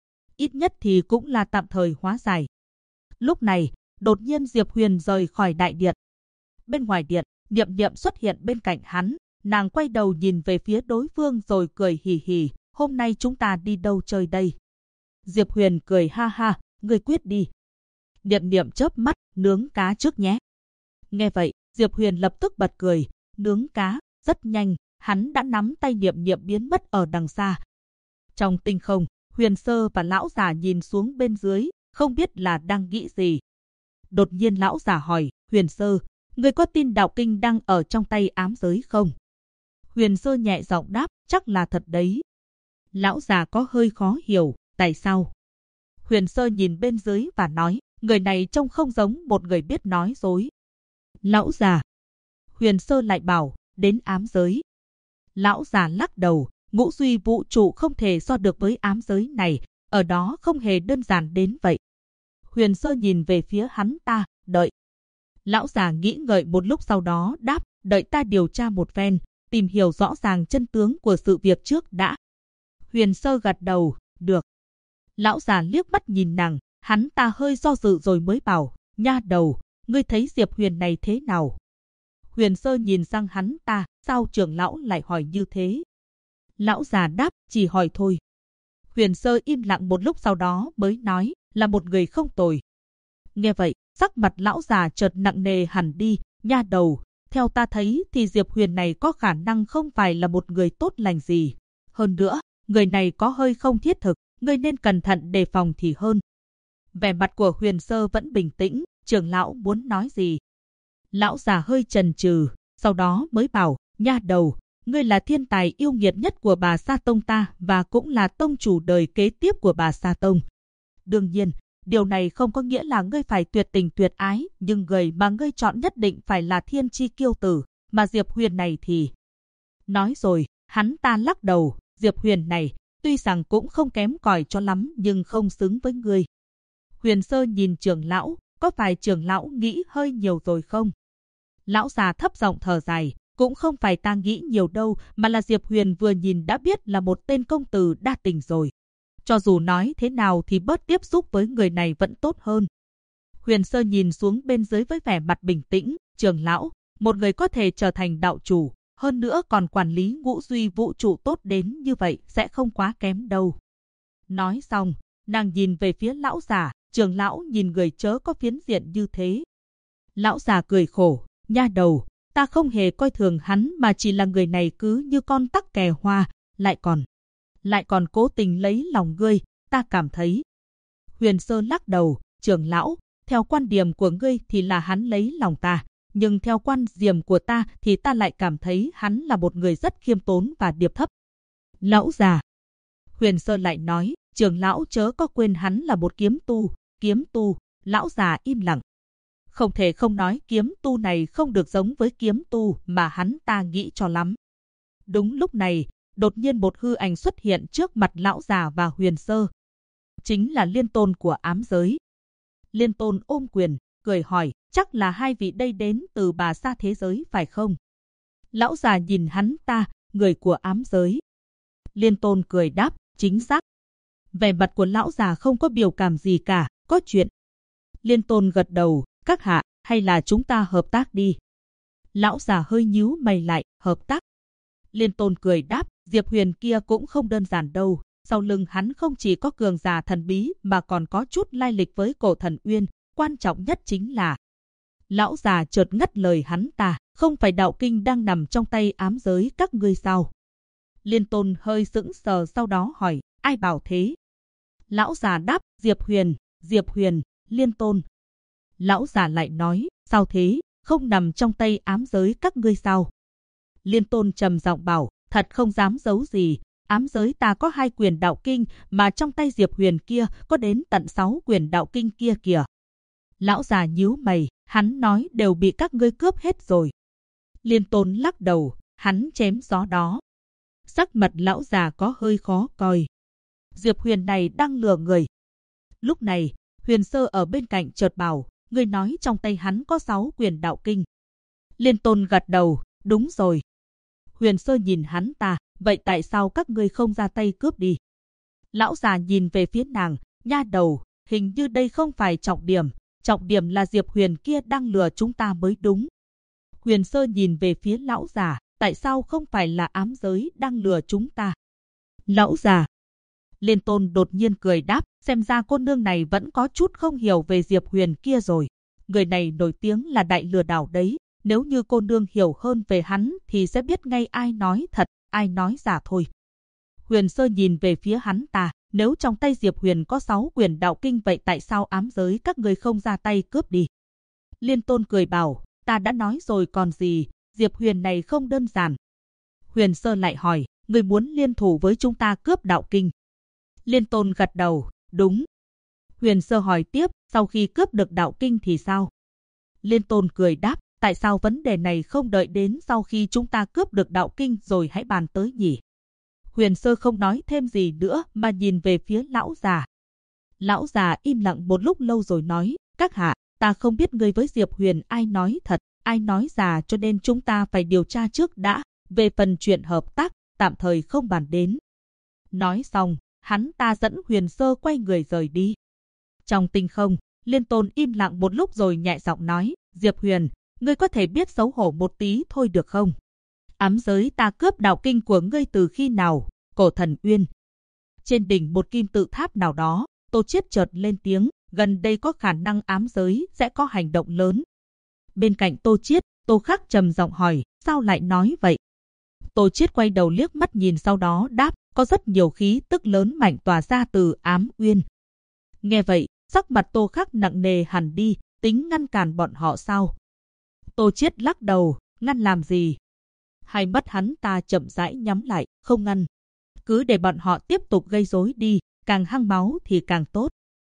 Ít nhất thì cũng là tạm thời hóa giải. Lúc này, đột nhiên Diệp Huyền rời khỏi đại điện. Bên ngoài điện, Niệm Niệm xuất hiện bên cạnh hắn, nàng quay đầu nhìn về phía đối phương rồi cười hì hì, hôm nay chúng ta đi đâu chơi đây? Diệp Huyền cười ha ha, ngươi quyết đi. Niệm Niệm chớp mắt, nướng cá trước nhé. Nghe vậy, Diệp Huyền lập tức bật cười, nướng cá, rất nhanh, hắn đã nắm tay Niệm Niệm biến mất ở đằng xa. Trong tinh không, Huyền sơ và lão già nhìn xuống bên dưới, không biết là đang nghĩ gì. Đột nhiên lão già hỏi, Huyền sơ, ngươi có tin đạo kinh đang ở trong tay ám giới không? Huyền sơ nhẹ giọng đáp, chắc là thật đấy. Lão già có hơi khó hiểu, tại sao? Huyền sơ nhìn bên dưới và nói, người này trông không giống một người biết nói dối. Lão già. Huyền sơ lại bảo, đến ám giới. Lão già lắc đầu, ngũ duy vũ trụ không thể so được với ám giới này, ở đó không hề đơn giản đến vậy. Huyền sơ nhìn về phía hắn ta, đợi. Lão già nghĩ ngợi một lúc sau đó đáp, đợi ta điều tra một phen, tìm hiểu rõ ràng chân tướng của sự việc trước đã. Huyền sơ gật đầu, được. Lão già liếc mắt nhìn nàng, hắn ta hơi do dự rồi mới bảo, nha đầu, ngươi thấy Diệp Huyền này thế nào? Huyền sơ nhìn sang hắn ta, sao trưởng lão lại hỏi như thế? Lão già đáp, chỉ hỏi thôi. Huyền sơ im lặng một lúc sau đó mới nói, là một người không tồi. Nghe vậy, sắc mặt lão già chợt nặng nề hẳn đi, nha đầu, theo ta thấy thì Diệp Huyền này có khả năng không phải là một người tốt lành gì. Hơn nữa, người này có hơi không thiết thực, ngươi nên cẩn thận đề phòng thì hơn. Vẻ mặt của Huyền sơ vẫn bình tĩnh, trưởng lão muốn nói gì? Lão già hơi chần chừ, sau đó mới bảo, nha đầu, ngươi là thiên tài yêu nghiệt nhất của Bà Sa Tông ta và cũng là tông chủ đời kế tiếp của Bà Sa Tông. Đương nhiên, điều này không có nghĩa là ngươi phải tuyệt tình tuyệt ái, nhưng người mà ngươi chọn nhất định phải là thiên chi kiêu tử, mà Diệp Huyền này thì... Nói rồi, hắn ta lắc đầu, Diệp Huyền này, tuy rằng cũng không kém cỏi cho lắm nhưng không xứng với ngươi. Huyền sơ nhìn trưởng lão, có phải trưởng lão nghĩ hơi nhiều rồi không? Lão già thấp giọng thở dài, cũng không phải ta nghĩ nhiều đâu, mà là Diệp Huyền vừa nhìn đã biết là một tên công tử đa tình rồi. Cho dù nói thế nào thì bớt tiếp xúc với người này vẫn tốt hơn. Huyền Sơ nhìn xuống bên dưới với vẻ mặt bình tĩnh, trưởng lão, một người có thể trở thành đạo chủ, hơn nữa còn quản lý ngũ duy vũ trụ tốt đến như vậy sẽ không quá kém đâu. Nói xong, nàng nhìn về phía lão già, trưởng lão nhìn người chớ có phiến diện như thế. Lão già cười khổ, nha đầu, ta không hề coi thường hắn mà chỉ là người này cứ như con tắc kè hoa, lại còn cố tình lấy lòng ngươi, ta cảm thấy. Huyền Sơ lắc đầu, trưởng lão, theo quan điểm của ngươi thì là hắn lấy lòng ta, nhưng theo quan điểm của ta thì ta lại cảm thấy hắn là một người rất khiêm tốn và điệp thấp. Lão già. Huyền Sơ lại nói, trưởng lão chớ có quên hắn là một kiếm tu, lão già im lặng. Không thể không nói kiếm tu này không được giống với kiếm tu mà hắn ta nghĩ cho lắm. Đúng lúc này, đột nhiên một hư ảnh xuất hiện trước mặt lão già và Huyền Sơ. Chính là Liên Tôn của ám giới. Liên Tôn ôm quyền, cười hỏi, chắc là hai vị đây đến từ bà xa thế giới phải không? Lão già nhìn hắn ta, người của ám giới. Liên Tôn cười đáp, chính xác. Vẻ mặt của lão già không có biểu cảm gì cả, có chuyện. Liên Tôn gật đầu, các hạ, hay là chúng ta hợp tác đi. Lão già hơi nhíu mày lại, hợp tác. Liên Tôn cười đáp, Diệp Huyền kia cũng không đơn giản đâu. Sau lưng hắn không chỉ có cường giả thần bí mà còn có chút lai lịch với cổ thần Uyên. Quan trọng nhất chính là... Lão già chợt ngắt lời hắn ta, không phải đạo kinh đang nằm trong tay ám giới các ngươi sao? Liên Tôn hơi sững sờ sau đó hỏi, ai bảo thế? Lão già đáp, Diệp Huyền, Liên Tôn. Lão già lại nói, sao thế, không nằm trong tay ám giới các ngươi sao? Liên Tôn trầm giọng bảo, thật không dám giấu gì, ám giới ta có 2 quyền đạo kinh, mà trong tay Diệp Huyền kia có đến tận 6 quyền đạo kinh kia kìa. Lão già nhíu mày, hắn nói đều bị các ngươi cướp hết rồi. Liên Tôn lắc đầu, hắn chém gió đó. Sắc mặt lão già có hơi khó coi. Diệp Huyền này đang lừa người. Lúc này, Huyền Sơ ở bên cạnh chợt bảo, người nói trong tay hắn có 6 quyền đạo kinh. Liên Tôn gật đầu, đúng rồi. Huyền Sơ nhìn hắn ta, vậy tại sao các ngươi không ra tay cướp đi? Lão già nhìn về phía nàng, nha đầu, hình như đây không phải trọng điểm là Diệp Huyền kia đang lừa chúng ta mới đúng. Huyền Sơ nhìn về phía lão già, tại sao không phải là ám giới đang lừa chúng ta? Lão già. Liên Tôn đột nhiên cười đáp, xem ra cô nương này vẫn có chút không hiểu về Diệp Huyền kia rồi. Người này nổi tiếng là đại lừa đảo đấy, nếu như cô nương hiểu hơn về hắn thì sẽ biết ngay ai nói thật, ai nói giả thôi. Huyền Sơ nhìn về phía hắn ta, nếu trong tay Diệp Huyền có 6 quyền đạo kinh vậy tại sao ám giới các người không ra tay cướp đi? Liên Tôn cười bảo, ta đã nói rồi còn gì, Diệp Huyền này không đơn giản. Huyền Sơ lại hỏi, người muốn liên thủ với chúng ta cướp đạo kinh? Liên Tôn gật đầu, đúng. Huyền Sơ hỏi tiếp, sau khi cướp được đạo kinh thì sao? Liên Tôn cười đáp, tại sao vấn đề này không đợi đến sau khi chúng ta cướp được đạo kinh rồi hãy bàn tới nhỉ? Huyền Sơ không nói thêm gì nữa mà nhìn về phía lão già. Lão già im lặng một lúc lâu rồi nói, các hạ, ta không biết ngươi với Diệp Huyền ai nói thật, ai nói giả cho nên chúng ta phải điều tra trước đã, về phần chuyện hợp tác, tạm thời không bàn đến. Nói xong, hắn ta dẫn Huyền Sơ quay người rời đi. Trong tinh không, Liên Tôn im lặng một lúc rồi nhẹ giọng nói, Diệp Huyền, ngươi có thể biết xấu hổ một tí thôi được không? Ám giới ta cướp đạo kinh của ngươi từ khi nào? Cổ thần Uyên. Trên đỉnh một kim tự tháp nào đó, Tô Chiết chợt lên tiếng, gần đây có khả năng ám giới sẽ có hành động lớn. Bên cạnh Tô Chiết, Tô Khắc trầm giọng hỏi, sao lại nói vậy? Tô Chiết quay đầu liếc mắt nhìn sau đó đáp, có rất nhiều khí tức lớn mạnh tỏa ra từ ám uyên. Nghe vậy, sắc mặt Tô Khắc nặng nề hẳn đi, tính ngăn cản bọn họ sao? Tô Chiết lắc đầu, ngăn làm gì? Hai mắt hắn ta chậm rãi nhắm lại, không ngăn. Cứ để bọn họ tiếp tục gây rối đi, càng hăng máu thì càng tốt.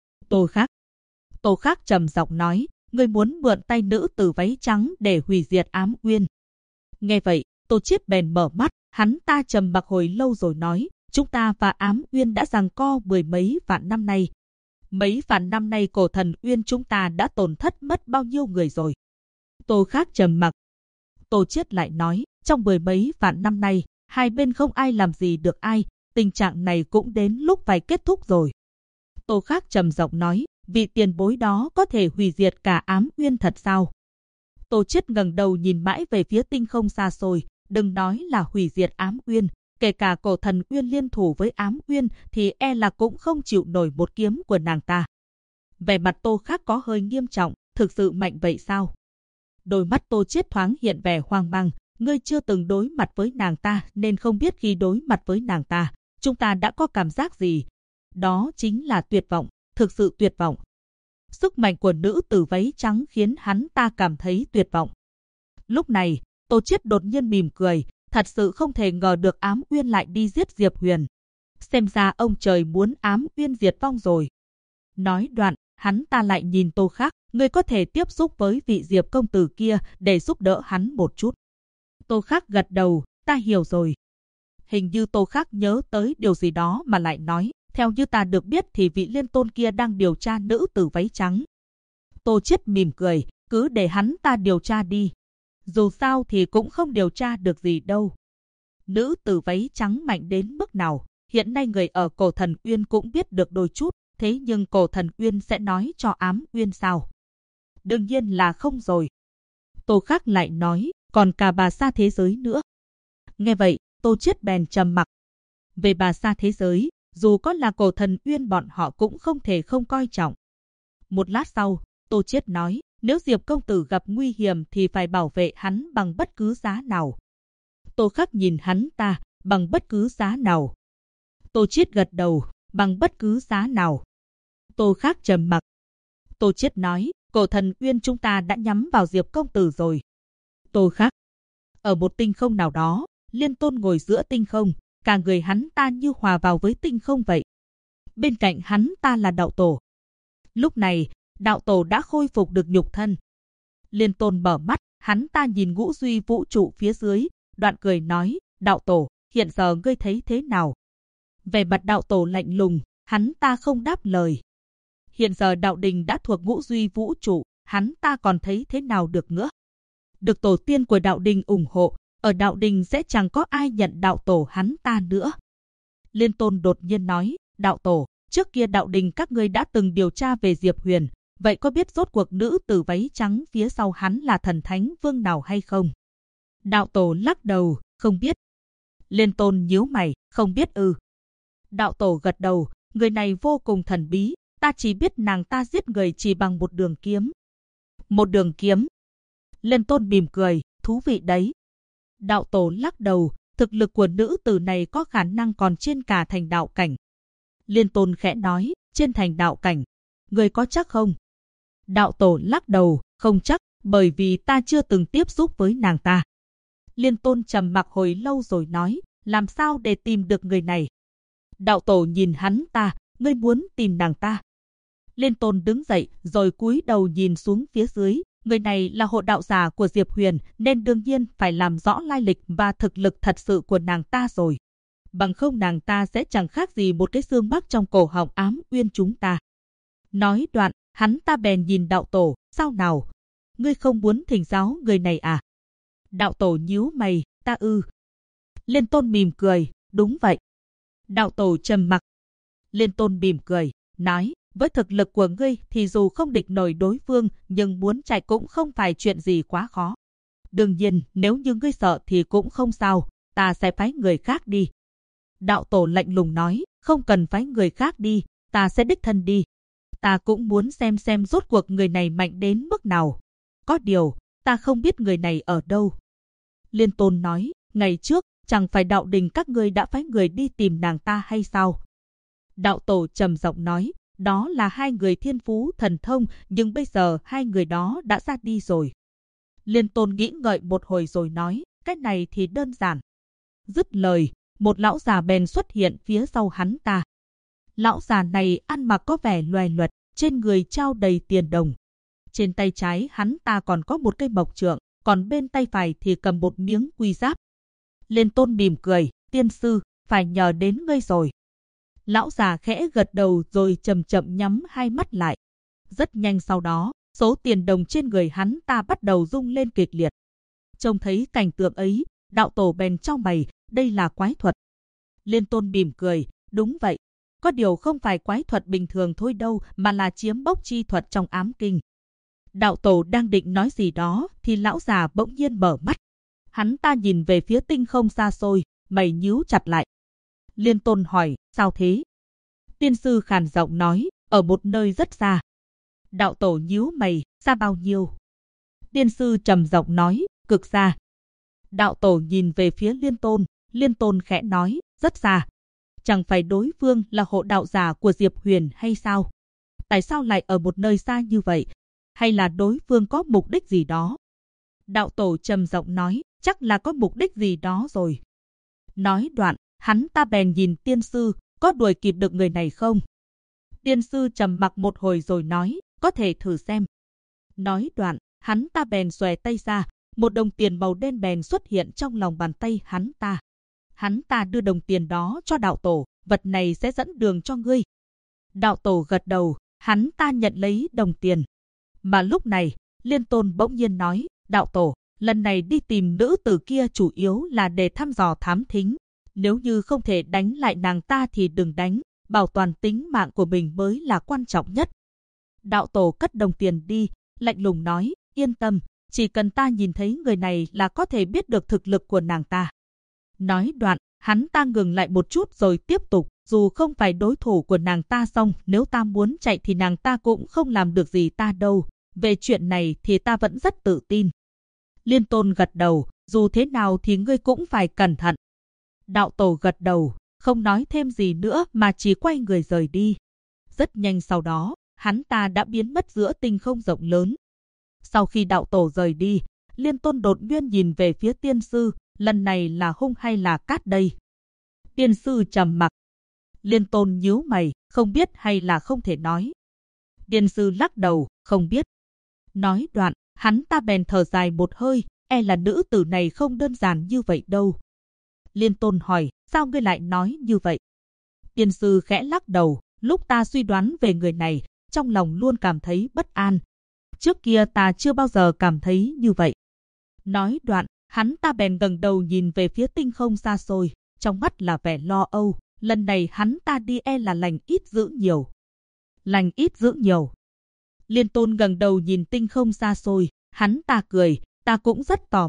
Tô Khắc trầm giọng nói, ngươi muốn mượn tay nữ tử váy trắng để hủy diệt ám uyên. Nghe vậy, Tô Chiết bèn mở mắt, hắn ta trầm mặc hồi lâu rồi nói, chúng ta và ám uyên đã giằng co 10 mấy vạn năm nay. Mấy vạn năm nay cổ thần uyên chúng ta đã tổn thất mất bao nhiêu người rồi. Tô Khắc trầm mặc. Tô Chiết lại nói, Trong 10 mấy vạn năm nay, hai bên không ai làm gì được ai, tình trạng này cũng đến lúc phải kết thúc rồi. Tô Khắc trầm giọng nói, vị tiền bối đó có thể hủy diệt cả Ám Uyên thật sao? Tô Chiết ngẩng đầu nhìn mãi về phía tinh không xa xôi, đừng nói là hủy diệt Ám Uyên, kể cả Cổ Thần Uyên liên thủ với Ám Uyên thì e là cũng không chịu nổi một kiếm của nàng ta. Vẻ mặt Tô Khắc có hơi nghiêm trọng, thực sự mạnh vậy sao? Đôi mắt Tô Chiết thoáng hiện vẻ hoang mang, ngươi chưa từng đối mặt với nàng ta nên không biết khi đối mặt với nàng ta, chúng ta đã có cảm giác gì. Đó chính là tuyệt vọng, thực sự tuyệt vọng. Sức mạnh của nữ tử váy trắng khiến hắn ta cảm thấy tuyệt vọng. Lúc này, Tô Chiết đột nhiên mỉm cười, thật sự không thể ngờ được Ám Uyên lại đi giết Diệp Huyền. Xem ra ông trời muốn Ám Uyên diệt vong rồi. Nói đoạn, hắn ta lại nhìn Tô Khắc, ngươi có thể tiếp xúc với vị Diệp công tử kia để giúp đỡ hắn một chút. Tô Khắc gật đầu, ta hiểu rồi. Hình như Tô Khắc nhớ tới điều gì đó mà lại nói, theo như ta được biết thì vị Liên Tôn kia đang điều tra nữ tử váy trắng. Tô Chiết mỉm cười, cứ để hắn ta điều tra đi. Dù sao thì cũng không điều tra được gì đâu. Nữ tử váy trắng mạnh đến mức nào, hiện nay người ở Cổ Thần Uyên cũng biết được đôi chút, thế nhưng Cổ Thần Uyên sẽ nói cho Ám Uyên sao? Đương nhiên là không rồi. Tô Khắc lại nói, còn cả bà Sa thế giới nữa. Nghe vậy, Tô Chiết bèn trầm mặc. Về bà Sa thế giới, dù có là Cổ Thần Uyên bọn họ cũng không thể không coi trọng. Một lát sau, Tô Chiết nói, nếu Diệp công tử gặp nguy hiểm thì phải bảo vệ hắn bằng bất cứ giá nào. Tô Khắc nhìn hắn ta, bằng bất cứ giá nào. Tô Chiết gật đầu, bằng bất cứ giá nào. Tô Khắc trầm mặc. Tô Chiết nói, Cổ Thần Uyên chúng ta đã nhắm vào Diệp công tử rồi. Tô Khắc. Ở một tinh không nào đó, Liên Tôn ngồi giữa tinh không, cả người hắn ta như hòa vào với tinh không vậy. Bên cạnh hắn ta là đạo tổ. Lúc này, đạo tổ đã khôi phục được nhục thân. Liên Tôn mở mắt, hắn ta nhìn ngũ duy vũ trụ phía dưới, đoạn cười nói, đạo tổ, hiện giờ ngươi thấy thế nào? Vẻ mặt đạo tổ lạnh lùng, hắn ta không đáp lời. Hiện giờ đạo đình đã thuộc ngũ duy vũ trụ, hắn ta còn thấy thế nào được nữa? Được tổ tiên của đạo đình ủng hộ, ở đạo đình sẽ chẳng có ai nhận đạo tổ hắn ta nữa. Liên Tôn đột nhiên nói, đạo tổ, trước kia đạo đình các ngươi đã từng điều tra về Diệp Huyền, vậy có biết rốt cuộc nữ tử váy trắng phía sau hắn là thần thánh vương nào hay không? Đạo tổ lắc đầu, không biết. Liên Tôn nhíu mày, không biết ư? Đạo tổ gật đầu, người này vô cùng thần bí, ta chỉ biết nàng ta giết người chỉ bằng một đường kiếm. Một đường kiếm? Liên Tôn mỉm cười, thú vị đấy. Đạo tổ lắc đầu, thực lực của nữ tử này có khả năng còn trên cả thành đạo cảnh. Liên Tôn khẽ nói, trên thành đạo cảnh, người có chắc không? Đạo tổ lắc đầu, không chắc, bởi vì ta chưa từng tiếp xúc với nàng ta. Liên Tôn trầm mặc hồi lâu rồi nói, làm sao để tìm được người này? Đạo tổ nhìn hắn ta, ngươi muốn tìm nàng ta. Liên Tôn đứng dậy, rồi cúi đầu nhìn xuống phía dưới. Người này là hộ đạo giả của Diệp Huyền, nên đương nhiên phải làm rõ lai lịch và thực lực thật sự của nàng ta rồi. Bằng không nàng ta sẽ chẳng khác gì một cái xương bắc trong cổ họng Ám Uyên chúng ta. Nói đoạn, hắn ta bèn nhìn đạo tổ, sao nào? Ngươi không muốn thỉnh giáo người này à? Đạo tổ nhíu mày, ta ư. Liên Tôn mỉm cười, đúng vậy. Đạo tổ trầm mặc. Liên Tôn mỉm cười, nói, với thực lực của ngươi thì dù không địch nổi đối phương, nhưng muốn chạy cũng không phải chuyện gì quá khó. Đương nhiên, nếu như ngươi sợ thì cũng không sao, ta sẽ phái người khác đi. Đạo tổ lạnh lùng nói, không cần phái người khác đi, ta sẽ đích thân đi. Ta cũng muốn xem rốt cuộc người này mạnh đến mức nào. Có điều, ta không biết người này ở đâu. Liên Tôn nói, ngày trước, chẳng phải đạo đình các ngươi đã phái người đi tìm nàng ta hay sao? Đạo tổ trầm giọng nói, đó là hai người thiên phú thần thông, nhưng bây giờ hai người đó đã ra đi rồi. Liên Tôn nghĩ ngợi một hồi rồi nói, cái này thì đơn giản. Dứt lời, một lão già bèn xuất hiện phía sau hắn ta. Lão già này ăn mặc có vẻ loè loẹt, trên người trao đầy tiền đồng. Trên tay trái hắn ta còn có một cây mộc trượng, còn bên tay phải thì cầm một miếng quy giáp. Liên Tôn mỉm cười, tiên sư, phải nhờ đến ngươi rồi. Lão già khẽ gật đầu rồi chậm chậm nhắm hai mắt lại. Rất nhanh sau đó, số tiền đồng trên người hắn ta bắt đầu rung lên kịch liệt. Trông thấy cảnh tượng ấy, Đạo tổ bèn chau mày, đây là quái thuật. Liên Tôn mỉm cười, đúng vậy. Có điều không phải quái thuật bình thường thôi đâu, mà là chiếm bốc chi thuật trong ám kinh. Đạo tổ đang định nói gì đó, thì lão già bỗng nhiên mở mắt. Hắn ta nhìn về phía tinh không xa xôi, mày nhíu chặt lại. Liên Tôn hỏi, sao thế? Tiên sư khàn giọng nói, ở một nơi rất xa. Đạo tổ nhíu mày, xa bao nhiêu? Tiên sư trầm giọng nói, cực xa. Đạo tổ nhìn về phía Liên Tôn khẽ nói, rất xa. Chẳng phải đối phương là hộ đạo giả của Diệp Huyền hay sao? Tại sao lại ở một nơi xa như vậy? Hay là đối phương có mục đích gì đó? Đạo tổ trầm giọng nói, chắc là có mục đích gì đó rồi. Nói đoạn, hắn ta bèn nhìn tiên sư, có đuổi kịp được người này không? Tiên sư trầm mặc một hồi rồi nói, có thể thử xem. Nói đoạn, hắn ta bèn xòe tay ra, một đồng tiền màu đen bèn xuất hiện trong lòng bàn tay hắn ta. Hắn ta đưa đồng tiền đó cho đạo tổ, vật này sẽ dẫn đường cho ngươi. Đạo tổ gật đầu, hắn ta nhận lấy đồng tiền. Mà lúc này, Liên Tôn bỗng nhiên nói, đạo tổ, lần này đi tìm nữ tử kia chủ yếu là để thăm dò thám thính. Nếu như không thể đánh lại nàng ta thì đừng đánh, bảo toàn tính mạng của mình mới là quan trọng nhất. Đạo tổ cất đồng tiền đi, lạnh lùng nói, yên tâm, chỉ cần ta nhìn thấy người này là có thể biết được thực lực của nàng ta. Nói đoạn, hắn ta ngừng lại một chút rồi tiếp tục, dù không phải đối thủ của nàng ta xong, nếu ta muốn chạy thì nàng ta cũng không làm được gì ta đâu. Về chuyện này thì ta vẫn rất tự tin. Liên Tôn gật đầu, dù thế nào thì ngươi cũng phải cẩn thận. Đạo tổ gật đầu, không nói thêm gì nữa mà chỉ quay người rời đi. Rất nhanh sau đó, hắn ta đã biến mất giữa tinh không rộng lớn. Sau khi đạo tổ rời đi, Liên Tôn đột nhiên nhìn về phía tiên sư, lần này là hung hay là cát đây? Tiên sư trầm mặc. Liên Tôn nhíu mày, không biết hay là không thể nói. Tiên sư lắc đầu, không biết. Nói đoạn, hắn ta bèn thở dài một hơi, e là nữ tử này không đơn giản như vậy đâu. Liên Tôn hỏi, sao ngươi lại nói như vậy? Tiên sư khẽ lắc đầu, lúc ta suy đoán về người này, trong lòng luôn cảm thấy bất an. Trước kia ta chưa bao giờ cảm thấy như vậy. Nói đoạn, hắn ta bèn ngẩng đầu nhìn về phía tinh không xa xôi, trong mắt là vẻ lo âu. Lần này hắn ta đi e là lành ít dữ nhiều. Lành ít dữ nhiều. Liên Tôn ngẩng đầu nhìn tinh không xa xôi, hắn ta cười, ta cũng rất tò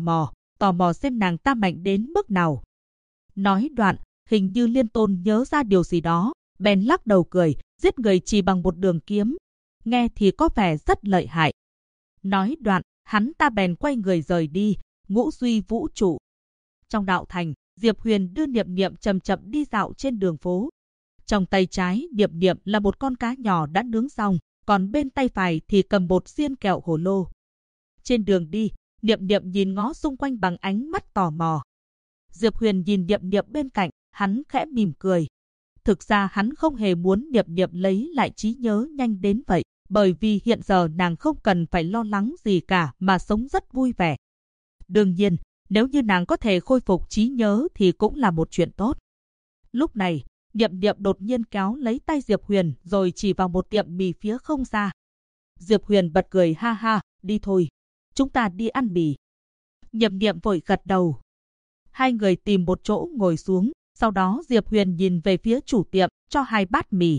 mò xem nàng ta mạnh đến mức nào. Nói đoạn, hình như Liên Tôn nhớ ra điều gì đó, bèn lắc đầu cười, giết người chỉ bằng một đường kiếm. Nghe thì có vẻ rất lợi hại. Nói đoạn, hắn ta bèn quay người rời đi, ngũ duy vũ trụ. Trong đạo thành, Diệp Huyền đưa Niệm Niệm chậm chậm đi dạo trên đường phố. Trong tay trái Niệm Niệm là một con cá nhỏ đã nướng xong, còn bên tay phải thì cầm một xiên kẹo hồ lô. Trên đường đi, Niệm Niệm nhìn ngó xung quanh bằng ánh mắt tò mò. Diệp Huyền nhìn Niệm Niệm bên cạnh, hắn khẽ mỉm cười. Thực ra hắn không hề muốn Niệm Niệm lấy lại trí nhớ nhanh đến vậy, bởi vì hiện giờ nàng không cần phải lo lắng gì cả mà sống rất vui vẻ. Đương nhiên, nếu như nàng có thể khôi phục trí nhớ thì cũng là một chuyện tốt. Lúc này, Niệm Niệm đột nhiên kéo lấy tay Diệp Huyền rồi chỉ vào một tiệm mì phía không xa. Diệp Huyền bật cười ha ha, đi thôi, chúng ta đi ăn mì. Niệm Niệm vội gật đầu. Hai người tìm một chỗ ngồi xuống, sau đó Diệp Huyền nhìn về phía chủ tiệm, cho 2 bát mì.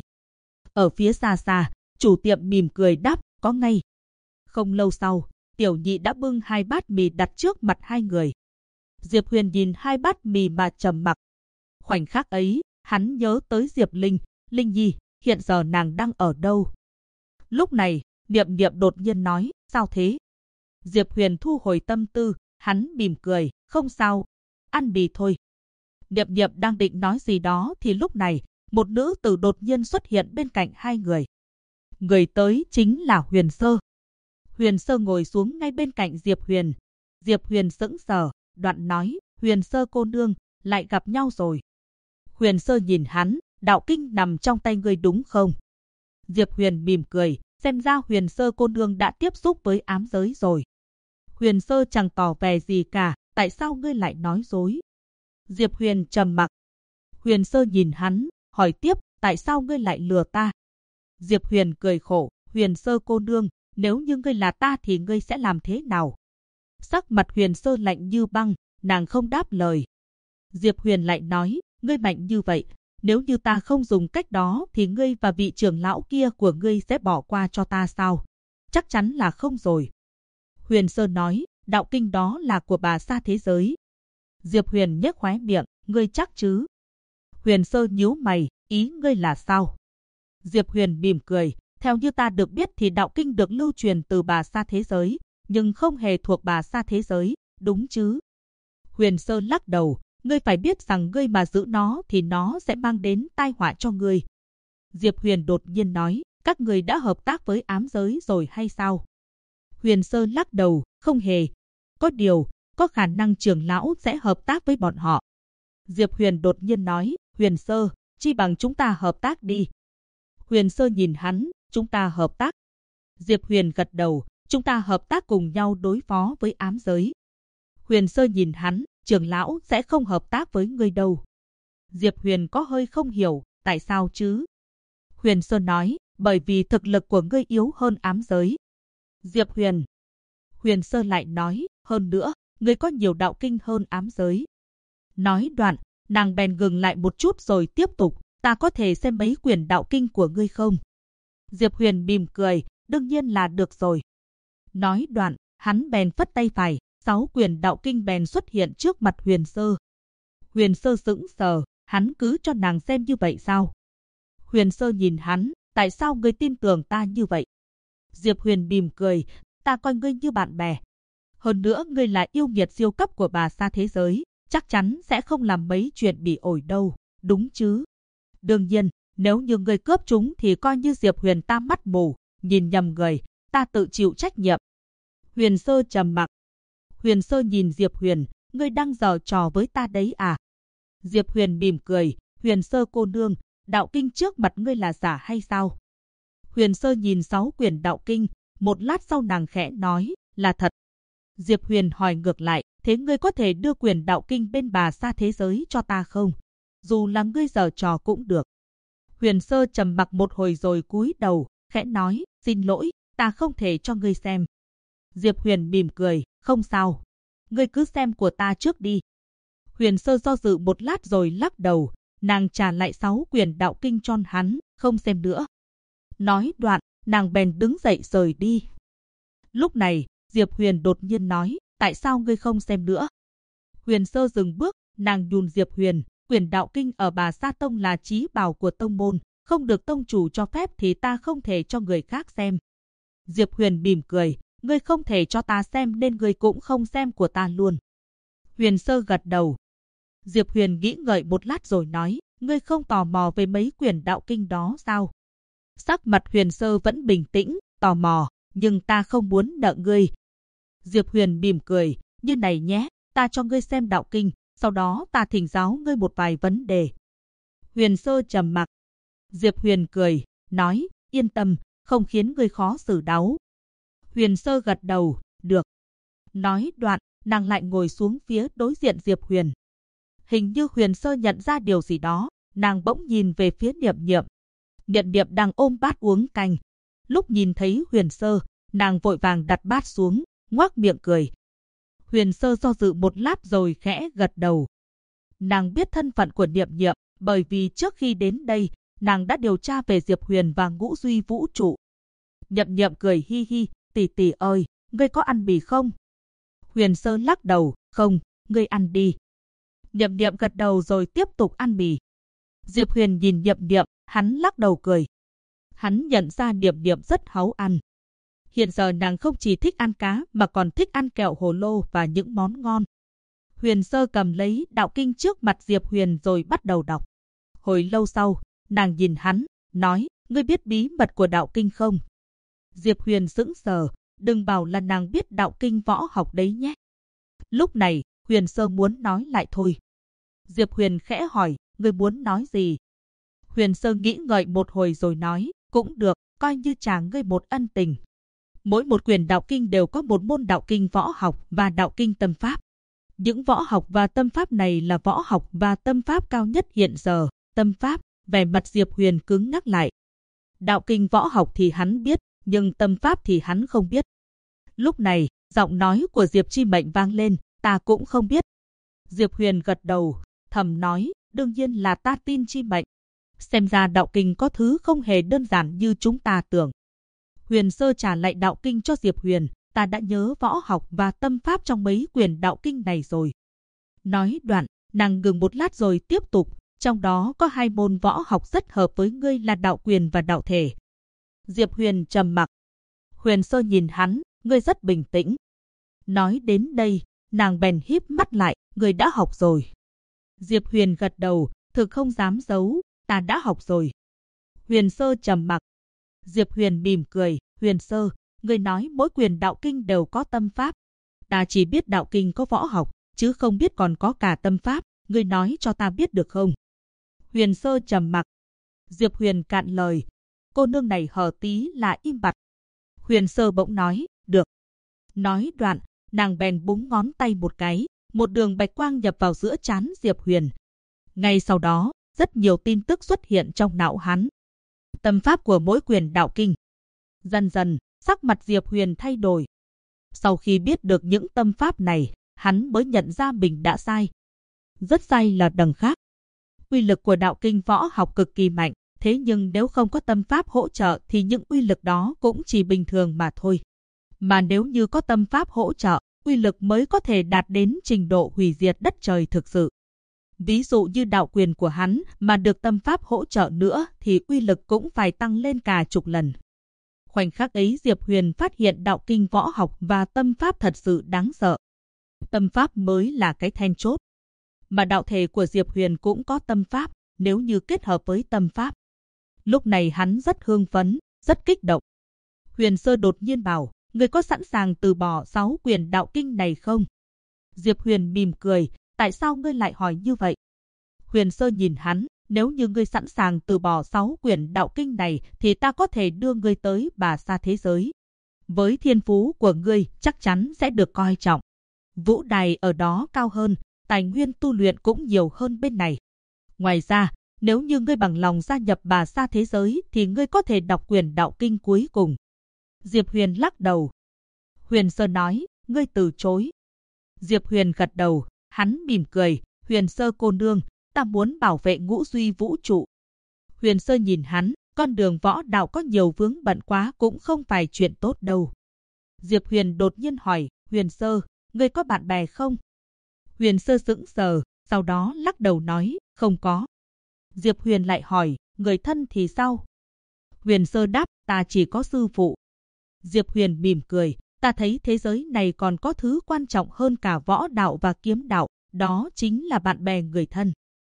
Ở phía xa xa, chủ tiệm mỉm cười đáp, có ngay. Không lâu sau, Tiểu Nhị đã bưng 2 bát mì đặt trước mặt hai người. Diệp Huyền nhìn 2 bát mì mà trầm mặc. Khoảnh khắc ấy, hắn nhớ tới Diệp Linh, Linh Nhi, hiện giờ nàng đang ở đâu? Lúc này, Niệm Niệm đột nhiên nói, sao thế? Diệp Huyền thu hồi tâm tư, hắn mỉm cười, không sao, ăn mì thôi. Niệm Niệm đang định nói gì đó thì lúc này, một nữ tử đột nhiên xuất hiện bên cạnh hai người. Người tới chính là Huyền Sơ. Huyền Sơ ngồi xuống ngay bên cạnh Diệp Huyền. Diệp Huyền sững sờ, đoạn nói, Huyền Sơ cô nương, lại gặp nhau rồi. Huyền Sơ nhìn hắn, đạo kinh nằm trong tay ngươi đúng không? Diệp Huyền mỉm cười, xem ra Huyền Sơ cô nương đã tiếp xúc với ám giới rồi. Huyền Sơ chẳng tỏ vẻ gì cả, tại sao ngươi lại nói dối? Diệp Huyền trầm mặc. Huyền Sơ nhìn hắn, hỏi tiếp, tại sao ngươi lại lừa ta? Diệp Huyền cười khổ, Huyền Sơ cô nương, nếu như ngươi là ta thì ngươi sẽ làm thế nào? Sắc mặt Huyền Sơ lạnh như băng, nàng không đáp lời. Diệp Huyền lại nói, ngươi mạnh như vậy, nếu như ta không dùng cách đó thì ngươi và vị trưởng lão kia của ngươi sẽ bỏ qua cho ta sao? Chắc chắn là không rồi. Huyền Sơ nói, đạo kinh đó là của bà Sa Thế Giới. Diệp Huyền nhếch khóe miệng, ngươi chắc chứ? Huyền Sơ nhíu mày, ý ngươi là sao? Diệp Huyền mỉm cười, theo như ta được biết thì đạo kinh được lưu truyền từ bà Sa Thế Giới, nhưng không hề thuộc bà Sa Thế Giới, đúng chứ? Huyền Sơ lắc đầu, ngươi phải biết rằng ngươi mà giữ nó thì nó sẽ mang đến tai họa cho ngươi. Diệp Huyền đột nhiên nói, các ngươi đã hợp tác với ám giới rồi hay sao? Huyền Sơ lắc đầu, không hề. Có điều, có khả năng trưởng lão sẽ hợp tác với bọn họ. Diệp Huyền đột nhiên nói, Huyền Sơ, chi bằng chúng ta hợp tác đi. Huyền Sơ nhìn hắn, chúng ta hợp tác. Diệp Huyền gật đầu, chúng ta hợp tác cùng nhau đối phó với ám giới. Huyền Sơ nhìn hắn, trưởng lão sẽ không hợp tác với ngươi đâu. Diệp Huyền có hơi không hiểu, tại sao chứ? Huyền Sơ nói, bởi vì thực lực của ngươi yếu hơn ám giới. Diệp Huyền. Huyền Sơ lại nói, hơn nữa, ngươi có nhiều đạo kinh hơn ám giới. Nói đoạn, nàng bèn ngừng lại một chút rồi tiếp tục, ta có thể xem mấy quyển đạo kinh của ngươi không? Diệp Huyền mỉm cười, đương nhiên là được rồi. Nói đoạn, hắn bèn phất tay phải, 6 quyển đạo kinh bèn xuất hiện trước mặt Huyền Sơ. Huyền Sơ sững sờ, hắn cứ cho nàng xem như vậy sao? Huyền Sơ nhìn hắn, tại sao ngươi tin tưởng ta như vậy? Diệp Huyền mỉm cười, ta coi ngươi như bạn bè. Hơn nữa ngươi là yêu nghiệt siêu cấp của bà Sa Thế Giới, chắc chắn sẽ không làm mấy chuyện bị ổi đâu, đúng chứ? Đương nhiên, nếu như ngươi cướp chúng thì coi như Diệp Huyền ta mắt mù, nhìn nhầm người, ta tự chịu trách nhiệm. Huyền Sơ trầm mặc. Huyền Sơ nhìn Diệp Huyền, ngươi đang giở trò với ta đấy à? Diệp Huyền mỉm cười, Huyền Sơ cô nương, đạo kinh trước mặt ngươi là giả hay sao? Huyền Sơ nhìn 6 quyển đạo kinh, một lát sau nàng khẽ nói, là thật. Diệp Huyền hỏi ngược lại, thế ngươi có thể đưa quyển đạo kinh bên bà Sa Thế Giới cho ta không? Dù là ngươi giở trò cũng được. Huyền Sơ trầm mặc một hồi rồi cúi đầu, khẽ nói, xin lỗi, ta không thể cho ngươi xem. Diệp Huyền mỉm cười, không sao. Ngươi cứ xem của ta trước đi. Huyền Sơ do dự một lát rồi lắc đầu, nàng trả lại 6 quyển đạo kinh cho hắn, không xem nữa. Nói đoạn, nàng bèn đứng dậy rời đi. Lúc này, Diệp Huyền đột nhiên nói, tại sao ngươi không xem nữa? Huyền Sơ dừng bước, nàng nhún Diệp Huyền, quyển đạo kinh ở Bà Sa Tông là chí bảo của tông môn, không được tông chủ cho phép thì ta không thể cho người khác xem. Diệp Huyền mỉm cười, ngươi không thể cho ta xem nên ngươi cũng không xem của ta luôn. Huyền Sơ gật đầu. Diệp Huyền nghĩ ngợi một lát rồi nói, ngươi không tò mò về mấy quyển đạo kinh đó sao? Sắc mặt Huyền Sơ vẫn bình tĩnh, tò mò, nhưng ta không muốn nợ ngươi. Diệp Huyền mỉm cười, như này nhé, ta cho ngươi xem đạo kinh, sau đó ta thỉnh giáo ngươi một vài vấn đề. Huyền Sơ trầm mặc. Diệp Huyền cười, nói, yên tâm, không khiến ngươi khó xử đáo. Huyền Sơ gật đầu, được. Nói đoạn, nàng lại ngồi xuống phía đối diện Diệp Huyền. Hình như Huyền Sơ nhận ra điều gì đó, nàng bỗng nhìn về phía Niệm Niệm. Niệm Niệm đang ôm bát uống canh. Lúc nhìn thấy Huyền Sơ, nàng vội vàng đặt bát xuống, ngoác miệng cười. Huyền Sơ do dự một lát rồi khẽ gật đầu. Nàng biết thân phận của Niệm Niệm, bởi vì trước khi đến đây, nàng đã điều tra về Diệp Huyền và Ngũ Duy Vũ Trụ. Niệm Niệm cười hi hi, tỷ tỷ ơi, ngươi có ăn mì không? Huyền Sơ lắc đầu, không, ngươi ăn đi. Niệm Niệm gật đầu rồi tiếp tục ăn mì. Diệp Huyền nhìn Niệm Niệm, hắn lắc đầu cười. Hắn nhận ra Niệm Niệm rất háu ăn. Hiện giờ nàng không chỉ thích ăn cá mà còn thích ăn kẹo hồ lô và những món ngon. Huyền Sơ cầm lấy đạo kinh trước mặt Diệp Huyền rồi bắt đầu đọc. Hồi lâu sau, nàng nhìn hắn, nói, ngươi biết bí mật của đạo kinh không? Diệp Huyền sững sờ, đừng bảo là nàng biết đạo kinh võ học đấy nhé. Lúc này, Huyền Sơ muốn nói lại thôi. Diệp Huyền khẽ hỏi, ngươi muốn nói gì? Huyền Sơ nghĩ ngợi một hồi rồi nói, cũng được, coi như trả ngươi một ân tình. Mỗi một quyển đạo kinh đều có một môn đạo kinh võ học và đạo kinh tâm pháp. Những võ học và tâm pháp này là võ học và tâm pháp cao nhất hiện giờ. Tâm pháp, vẻ mặt Diệp Huyền cứng nhắc lại. Đạo kinh võ học thì hắn biết, nhưng tâm pháp thì hắn không biết. Lúc này, giọng nói của Diệp Chi Mệnh vang lên, ta cũng không biết. Diệp Huyền gật đầu, thầm nói, đương nhiên là ta tin chi mệnh. Xem ra đạo kinh có thứ không hề đơn giản như chúng ta tưởng. Huyền Sơ trả lại đạo kinh cho Diệp Huyền, ta đã nhớ võ học và tâm pháp trong mấy quyển đạo kinh này rồi. Nói đoạn, nàng ngừng một lát rồi tiếp tục, trong đó có 2 môn võ học rất hợp với ngươi là đạo quyền và đạo thể. Diệp Huyền trầm mặc. Huyền Sơ nhìn hắn, ngươi rất bình tĩnh. Nói đến đây, nàng bèn híp mắt lại, ngươi đã học rồi. Diệp Huyền gật đầu, thực không dám giấu, ta đã học rồi. Huyền Sơ trầm mặc. Diệp Huyền mỉm cười, Huyền Sơ, ngươi nói mỗi quyển đạo kinh đều có tâm pháp. Ta chỉ biết đạo kinh có võ học, chứ không biết còn có cả tâm pháp, ngươi nói cho ta biết được không? Huyền Sơ trầm mặc. Diệp Huyền cạn lời, cô nương này hờ tí là im bặt. Huyền Sơ bỗng nói, được. Nói đoạn, nàng bèn búng ngón tay một cái, một đường bạch quang nhập vào giữa trán Diệp Huyền. Ngay sau đó, rất nhiều tin tức xuất hiện trong não hắn. Tâm pháp của mỗi quyển đạo kinh. Dần dần, sắc mặt Diệp Huyền thay đổi. Sau khi biết được những tâm pháp này, hắn mới nhận ra mình đã sai. Rất sai là đằng khác. Uy lực của đạo kinh võ học cực kỳ mạnh, thế nhưng nếu không có tâm pháp hỗ trợ thì những uy lực đó cũng chỉ bình thường mà thôi. Mà nếu như có tâm pháp hỗ trợ, uy lực mới có thể đạt đến trình độ hủy diệt đất trời thực sự. Ví dụ như đạo quyền của hắn mà được tâm pháp hỗ trợ nữa thì uy lực cũng phải tăng lên cả chục lần. Khoảnh khắc ấy Diệp Huyền phát hiện đạo kinh võ học và tâm pháp thật sự đáng sợ. Tâm pháp mới là cái then chốt. Mà đạo thể của Diệp Huyền cũng có tâm pháp, nếu như kết hợp với tâm pháp. Lúc này hắn rất hưng phấn, rất kích động. Huyền Sơ đột nhiên bảo, ngươi có sẵn sàng từ bỏ 6 quyển đạo kinh này không? Diệp Huyền mỉm cười, tại sao ngươi lại hỏi như vậy? Huyền Sơ nhìn hắn, nếu như ngươi sẵn sàng từ bỏ 6 quyển đạo kinh này thì ta có thể đưa ngươi tới Bà Sa thế giới. Với thiên phú của ngươi chắc chắn sẽ được coi trọng. Vũ đài ở đó cao hơn, tài nguyên tu luyện cũng nhiều hơn bên này. Ngoài ra, nếu như ngươi bằng lòng gia nhập Bà Sa thế giới thì ngươi có thể đọc quyển đạo kinh cuối cùng. Diệp Huyền lắc đầu. Huyền Sơ nói, ngươi từ chối. Diệp Huyền gật đầu, hắn mỉm cười, Huyền Sơ cô nương, ta muốn bảo vệ ngũ duy vũ trụ. Huyền Sơ nhìn hắn, con đường võ đạo có nhiều vướng bận quá cũng không phải chuyện tốt đâu. Diệp Huyền đột nhiên hỏi, Huyền Sơ, ngươi có bạn bè không? Huyền Sơ sững sờ, sau đó lắc đầu nói, không có. Diệp Huyền lại hỏi, người thân thì sao? Huyền Sơ đáp, ta chỉ có sư phụ. Diệp Huyền mỉm cười, ta thấy thế giới này còn có thứ quan trọng hơn cả võ đạo và kiếm đạo, đó chính là bạn bè người thân.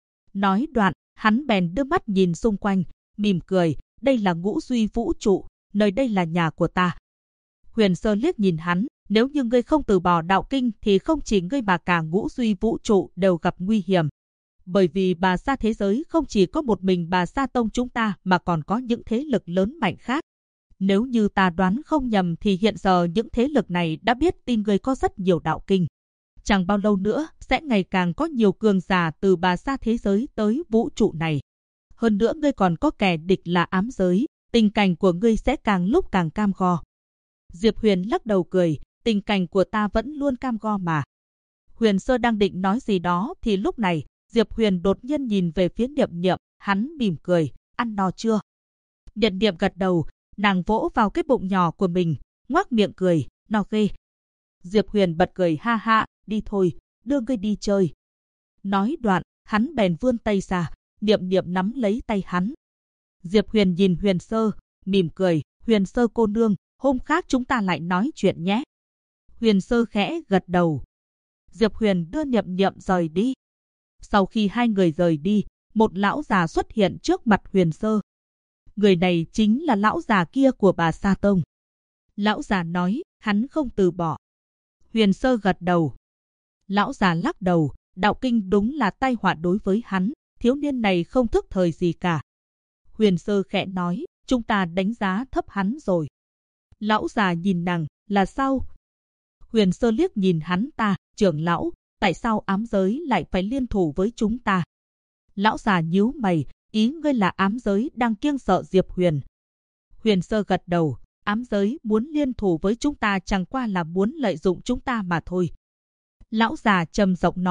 Nói đoạn, hắn bèn đưa mắt nhìn xung quanh, mỉm cười, đây là ngũ duy vũ trụ, nơi đây là nhà của ta. Huyền Sơ liếc nhìn hắn, nếu như ngươi không từ bỏ đạo kinh thì không chỉ ngươi mà cả ngũ duy vũ trụ đều gặp nguy hiểm. Bởi vì Bà Sa thế giới không chỉ có một mình Bà Sa tông chúng ta mà còn có những thế lực lớn mạnh khác. Nếu như ta đoán không nhầm thì hiện giờ những thế lực này đã biết tin ngươi có rất nhiều đạo kinh. Chẳng bao lâu nữa sẽ ngày càng có nhiều cường giả từ Bà Sa thế giới tới vũ trụ này. Hơn nữa ngươi còn có kẻ địch là ám giới, tình cảnh của ngươi sẽ càng lúc càng cam go. Diệp Huyền lắc đầu cười, tình cảnh của ta vẫn luôn cam go mà. Huyền Sơ đang định nói gì đó thì lúc này, Diệp Huyền đột nhiên nhìn về phía Niệm Niệm, hắn mỉm cười, ăn no chưa? Niệm Niệm gật đầu, nàng vỗ vào cái bụng nhỏ của mình, ngoác miệng cười, no ghê. Diệp Huyền bật cười ha ha, đi thôi, đưa ngươi đi chơi. Nói đoạn, hắn bèn vươn tay ra, Niệm Niệm nắm lấy tay hắn. Diệp Huyền nhìn Huyền Sơ, mỉm cười, Huyền Sơ cô nương, hôm khác chúng ta lại nói chuyện nhé. Huyền Sơ khẽ gật đầu. Diệp Huyền đưa Niệm Niệm rời đi. Sau khi hai người rời đi, một lão già xuất hiện trước mặt Huyền Sơ. Người này chính là lão già kia của Bà Sa tông. Lão già nói, hắn không từ bỏ. Huyền Sơ gật đầu. Lão già lắc đầu, đạo kinh đúng là tai họa đối với hắn, thiếu niên này không thức thời gì cả. Huyền Sơ khẽ nói, chúng ta đánh giá thấp hắn rồi. Lão già nhìn nàng, là sao? Huyền Sơ liếc nhìn hắn ta, trưởng lão, tại sao ám giới lại phải liên thủ với chúng ta? Lão già nhíu mày, ý ngươi là ám giới đang kiêng sợ Diệp Huyền. Huyền Sơ gật đầu, ám giới muốn liên thủ với chúng ta chẳng qua là muốn lợi dụng chúng ta mà thôi. Lão già trầm giọng nói,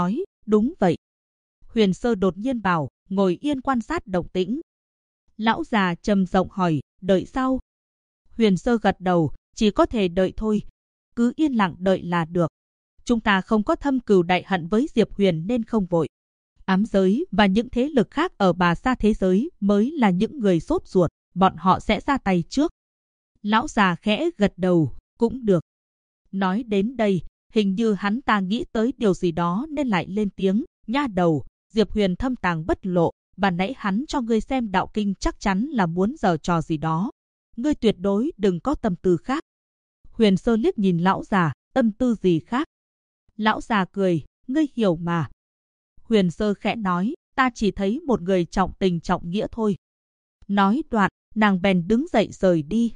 Đúng vậy. Huyền Sơ đột nhiên bảo, ngồi yên quan sát động tĩnh. Lão già trầm giọng hỏi, đợi sao? Huyền Sơ gật đầu, chỉ có thể đợi thôi. Cứ yên lặng đợi là được. Chúng ta không có thâm cừu đại hận với Diệp Huyền nên không vội. Ám giới và những thế lực khác ở Bà Sa thế giới mới là những người sốt ruột, bọn họ sẽ ra tay trước. Lão già khẽ gật đầu, cũng được. Nói đến đây, hình như hắn ta nghĩ tới điều gì đó nên lại lên tiếng, nha đầu, Diệp Huyền thâm tàng bất lộ, ban nãy hắn cho ngươi xem đạo kinh chắc chắn là muốn giở trò gì đó. Ngươi tuyệt đối đừng có tâm tư khác. Huyền Sơ liếc nhìn lão già, tâm tư gì khác? Lão già cười, ngươi hiểu mà. Huyền Sơ khẽ nói, ta chỉ thấy một người trọng tình trọng nghĩa thôi. Nói đoạn, nàng bèn đứng dậy rời đi.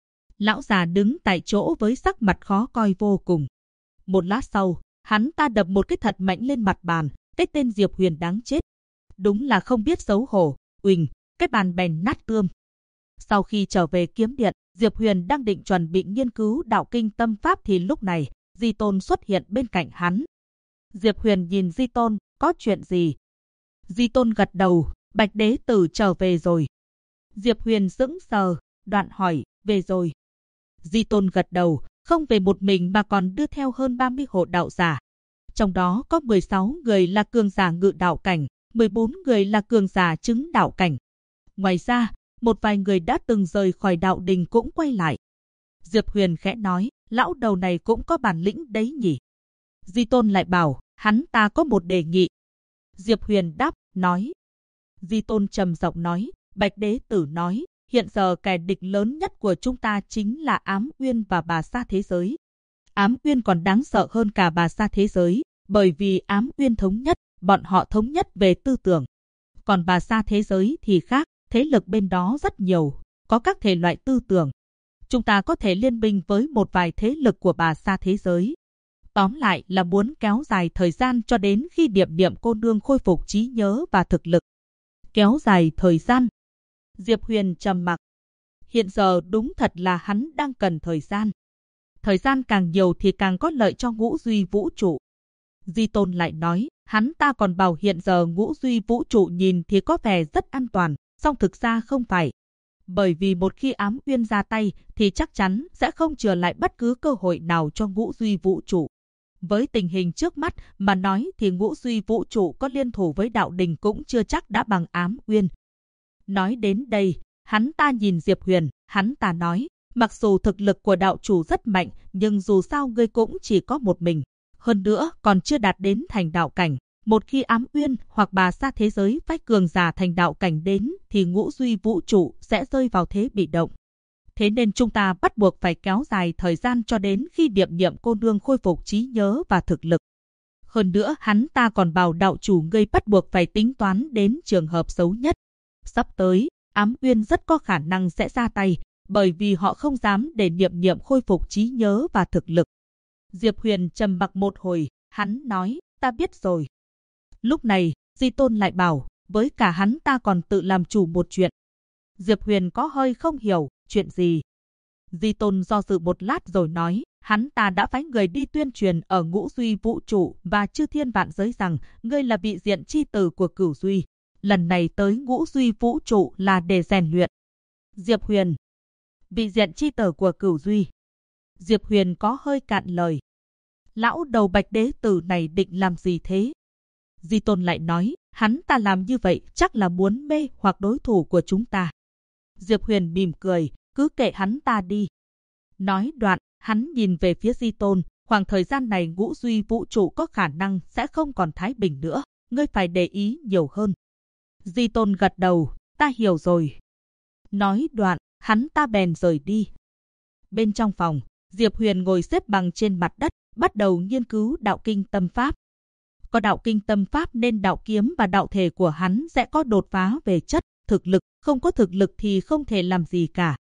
Lão già đứng tại chỗ với sắc mặt khó coi vô cùng. Một lát sau, hắn ta đập một cái thật mạnh lên mặt bàn, cái tên Diệp Huyền đáng chết. Đúng là không biết xấu hổ, uỳnh, cái bàn bèn nát tươm. Sau khi trở về kiếm điện, Diệp Huyền đang định chuẩn bị nghiên cứu đạo kinh tâm pháp thì lúc này, Di Tôn xuất hiện bên cạnh hắn. Diệp Huyền nhìn Di Tôn, có chuyện gì? Di Tôn gật đầu, Bạch Đế Tử trở về rồi. Diệp Huyền sững sờ, đoạn hỏi, về rồi. Di Tôn gật đầu, không về một mình mà còn đưa theo hơn 30 hộ đạo giả. Trong đó có 16 người là cường giả ngự đạo cảnh, 14 người là cường giả chứng đạo cảnh. Ngoài ra, một vài người đã từng rời khỏi đạo đình cũng quay lại. Diệp Huyền khẽ nói, lão đầu này cũng có bản lĩnh đấy nhỉ. Di Tôn lại bảo, hắn ta có một đề nghị. Diệp Huyền đáp, nói. Di Tôn trầm giọng nói, Bạch Đế Tử nói, hiện giờ kẻ địch lớn nhất của chúng ta chính là Ám Uyên và Bà Sa thế giới. Ám Uyên còn đáng sợ hơn cả Bà Sa thế giới, bởi vì Ám Uyên thống nhất, bọn họ thống nhất về tư tưởng. Còn Bà Sa thế giới thì khác, thế lực bên đó rất nhiều, có các thể loại tư tưởng. Chúng ta có thể liên minh với một vài thế lực của Bà Sa thế giới. Tóm lại là muốn kéo dài thời gian cho đến khi Điệp Điệp cô nương khôi phục trí nhớ và thực lực. Kéo dài thời gian. Diệp Huyền trầm mặc. Hiện giờ đúng thật là hắn đang cần thời gian. Thời gian càng nhiều thì càng có lợi cho ngũ duy vũ trụ. Di Tôn lại nói, hắn ta còn bảo hiện giờ ngũ duy vũ trụ nhìn thì có vẻ rất an toàn, song thực ra không phải. Bởi vì một khi Ám Uyên ra tay thì chắc chắn sẽ không chừa lại bất cứ cơ hội nào cho ngũ duy vũ trụ. Với tình hình trước mắt mà nói thì ngũ duy vũ trụ có liên thủ với đạo đình cũng chưa chắc đã bằng Ám Uyên. Nói đến đây, hắn ta nhìn Diệp Huyền, hắn ta nói, mặc dù thực lực của đạo chủ rất mạnh, nhưng dù sao ngươi cũng chỉ có một mình. Hơn nữa còn chưa đạt đến thành đạo cảnh. Một khi Ám Uyên hoặc Bà Sa thế giới phái cường giả thành đạo cảnh đến thì ngũ duy vũ trụ sẽ rơi vào thế bị động. Thế nên chúng ta bắt buộc phải kéo dài thời gian cho đến khi Điệp Điệp cô nương khôi phục trí nhớ và thực lực. Hơn nữa hắn ta còn bảo đạo chủ ngươi bắt buộc phải tính toán đến trường hợp xấu nhất. Sắp tới, Ám Uyên rất có khả năng sẽ ra tay, bởi vì họ không dám để Điệp Điệp khôi phục trí nhớ và thực lực. Diệp Huyền trầm mặc một hồi, hắn nói, ta biết rồi. Lúc này, Di Tôn lại bảo, với cả hắn ta còn tự làm chủ một chuyện. Diệp Huyền có hơi không hiểu, chuyện gì? Di Tôn do dự một lát rồi nói, hắn ta đã phái người đi tuyên truyền ở ngũ duy vũ trụ và chư thiên vạn giới rằng ngươi là vị diện chi tử của Cửu Duy. Lần này tới ngũ duy vũ trụ là để rèn luyện. Diệp Huyền, vị diện chi tử của Cửu Duy. Diệp Huyền có hơi cạn lời. Lão đầu Bạch Đế Tử này định làm gì thế? Di Tôn lại nói, hắn ta làm như vậy chắc là muốn mê hoặc đối thủ của chúng ta. Diệp Huyền mỉm cười, cứ kệ hắn ta đi. Nói đoạn, hắn nhìn về phía Di Tôn, khoảng thời gian này ngũ duy vũ trụ có khả năng sẽ không còn thái bình nữa, ngươi phải để ý nhiều hơn. Di Tôn gật đầu, ta hiểu rồi. Nói đoạn, hắn ta bèn rời đi. Bên trong phòng, Diệp Huyền ngồi xếp bằng trên mặt đất, bắt đầu nghiên cứu đạo kinh tâm pháp. Có đạo kinh tâm pháp nên đạo kiếm và đạo thể của hắn sẽ có đột phá về chất, thực lực, không có thực lực thì không thể làm gì cả.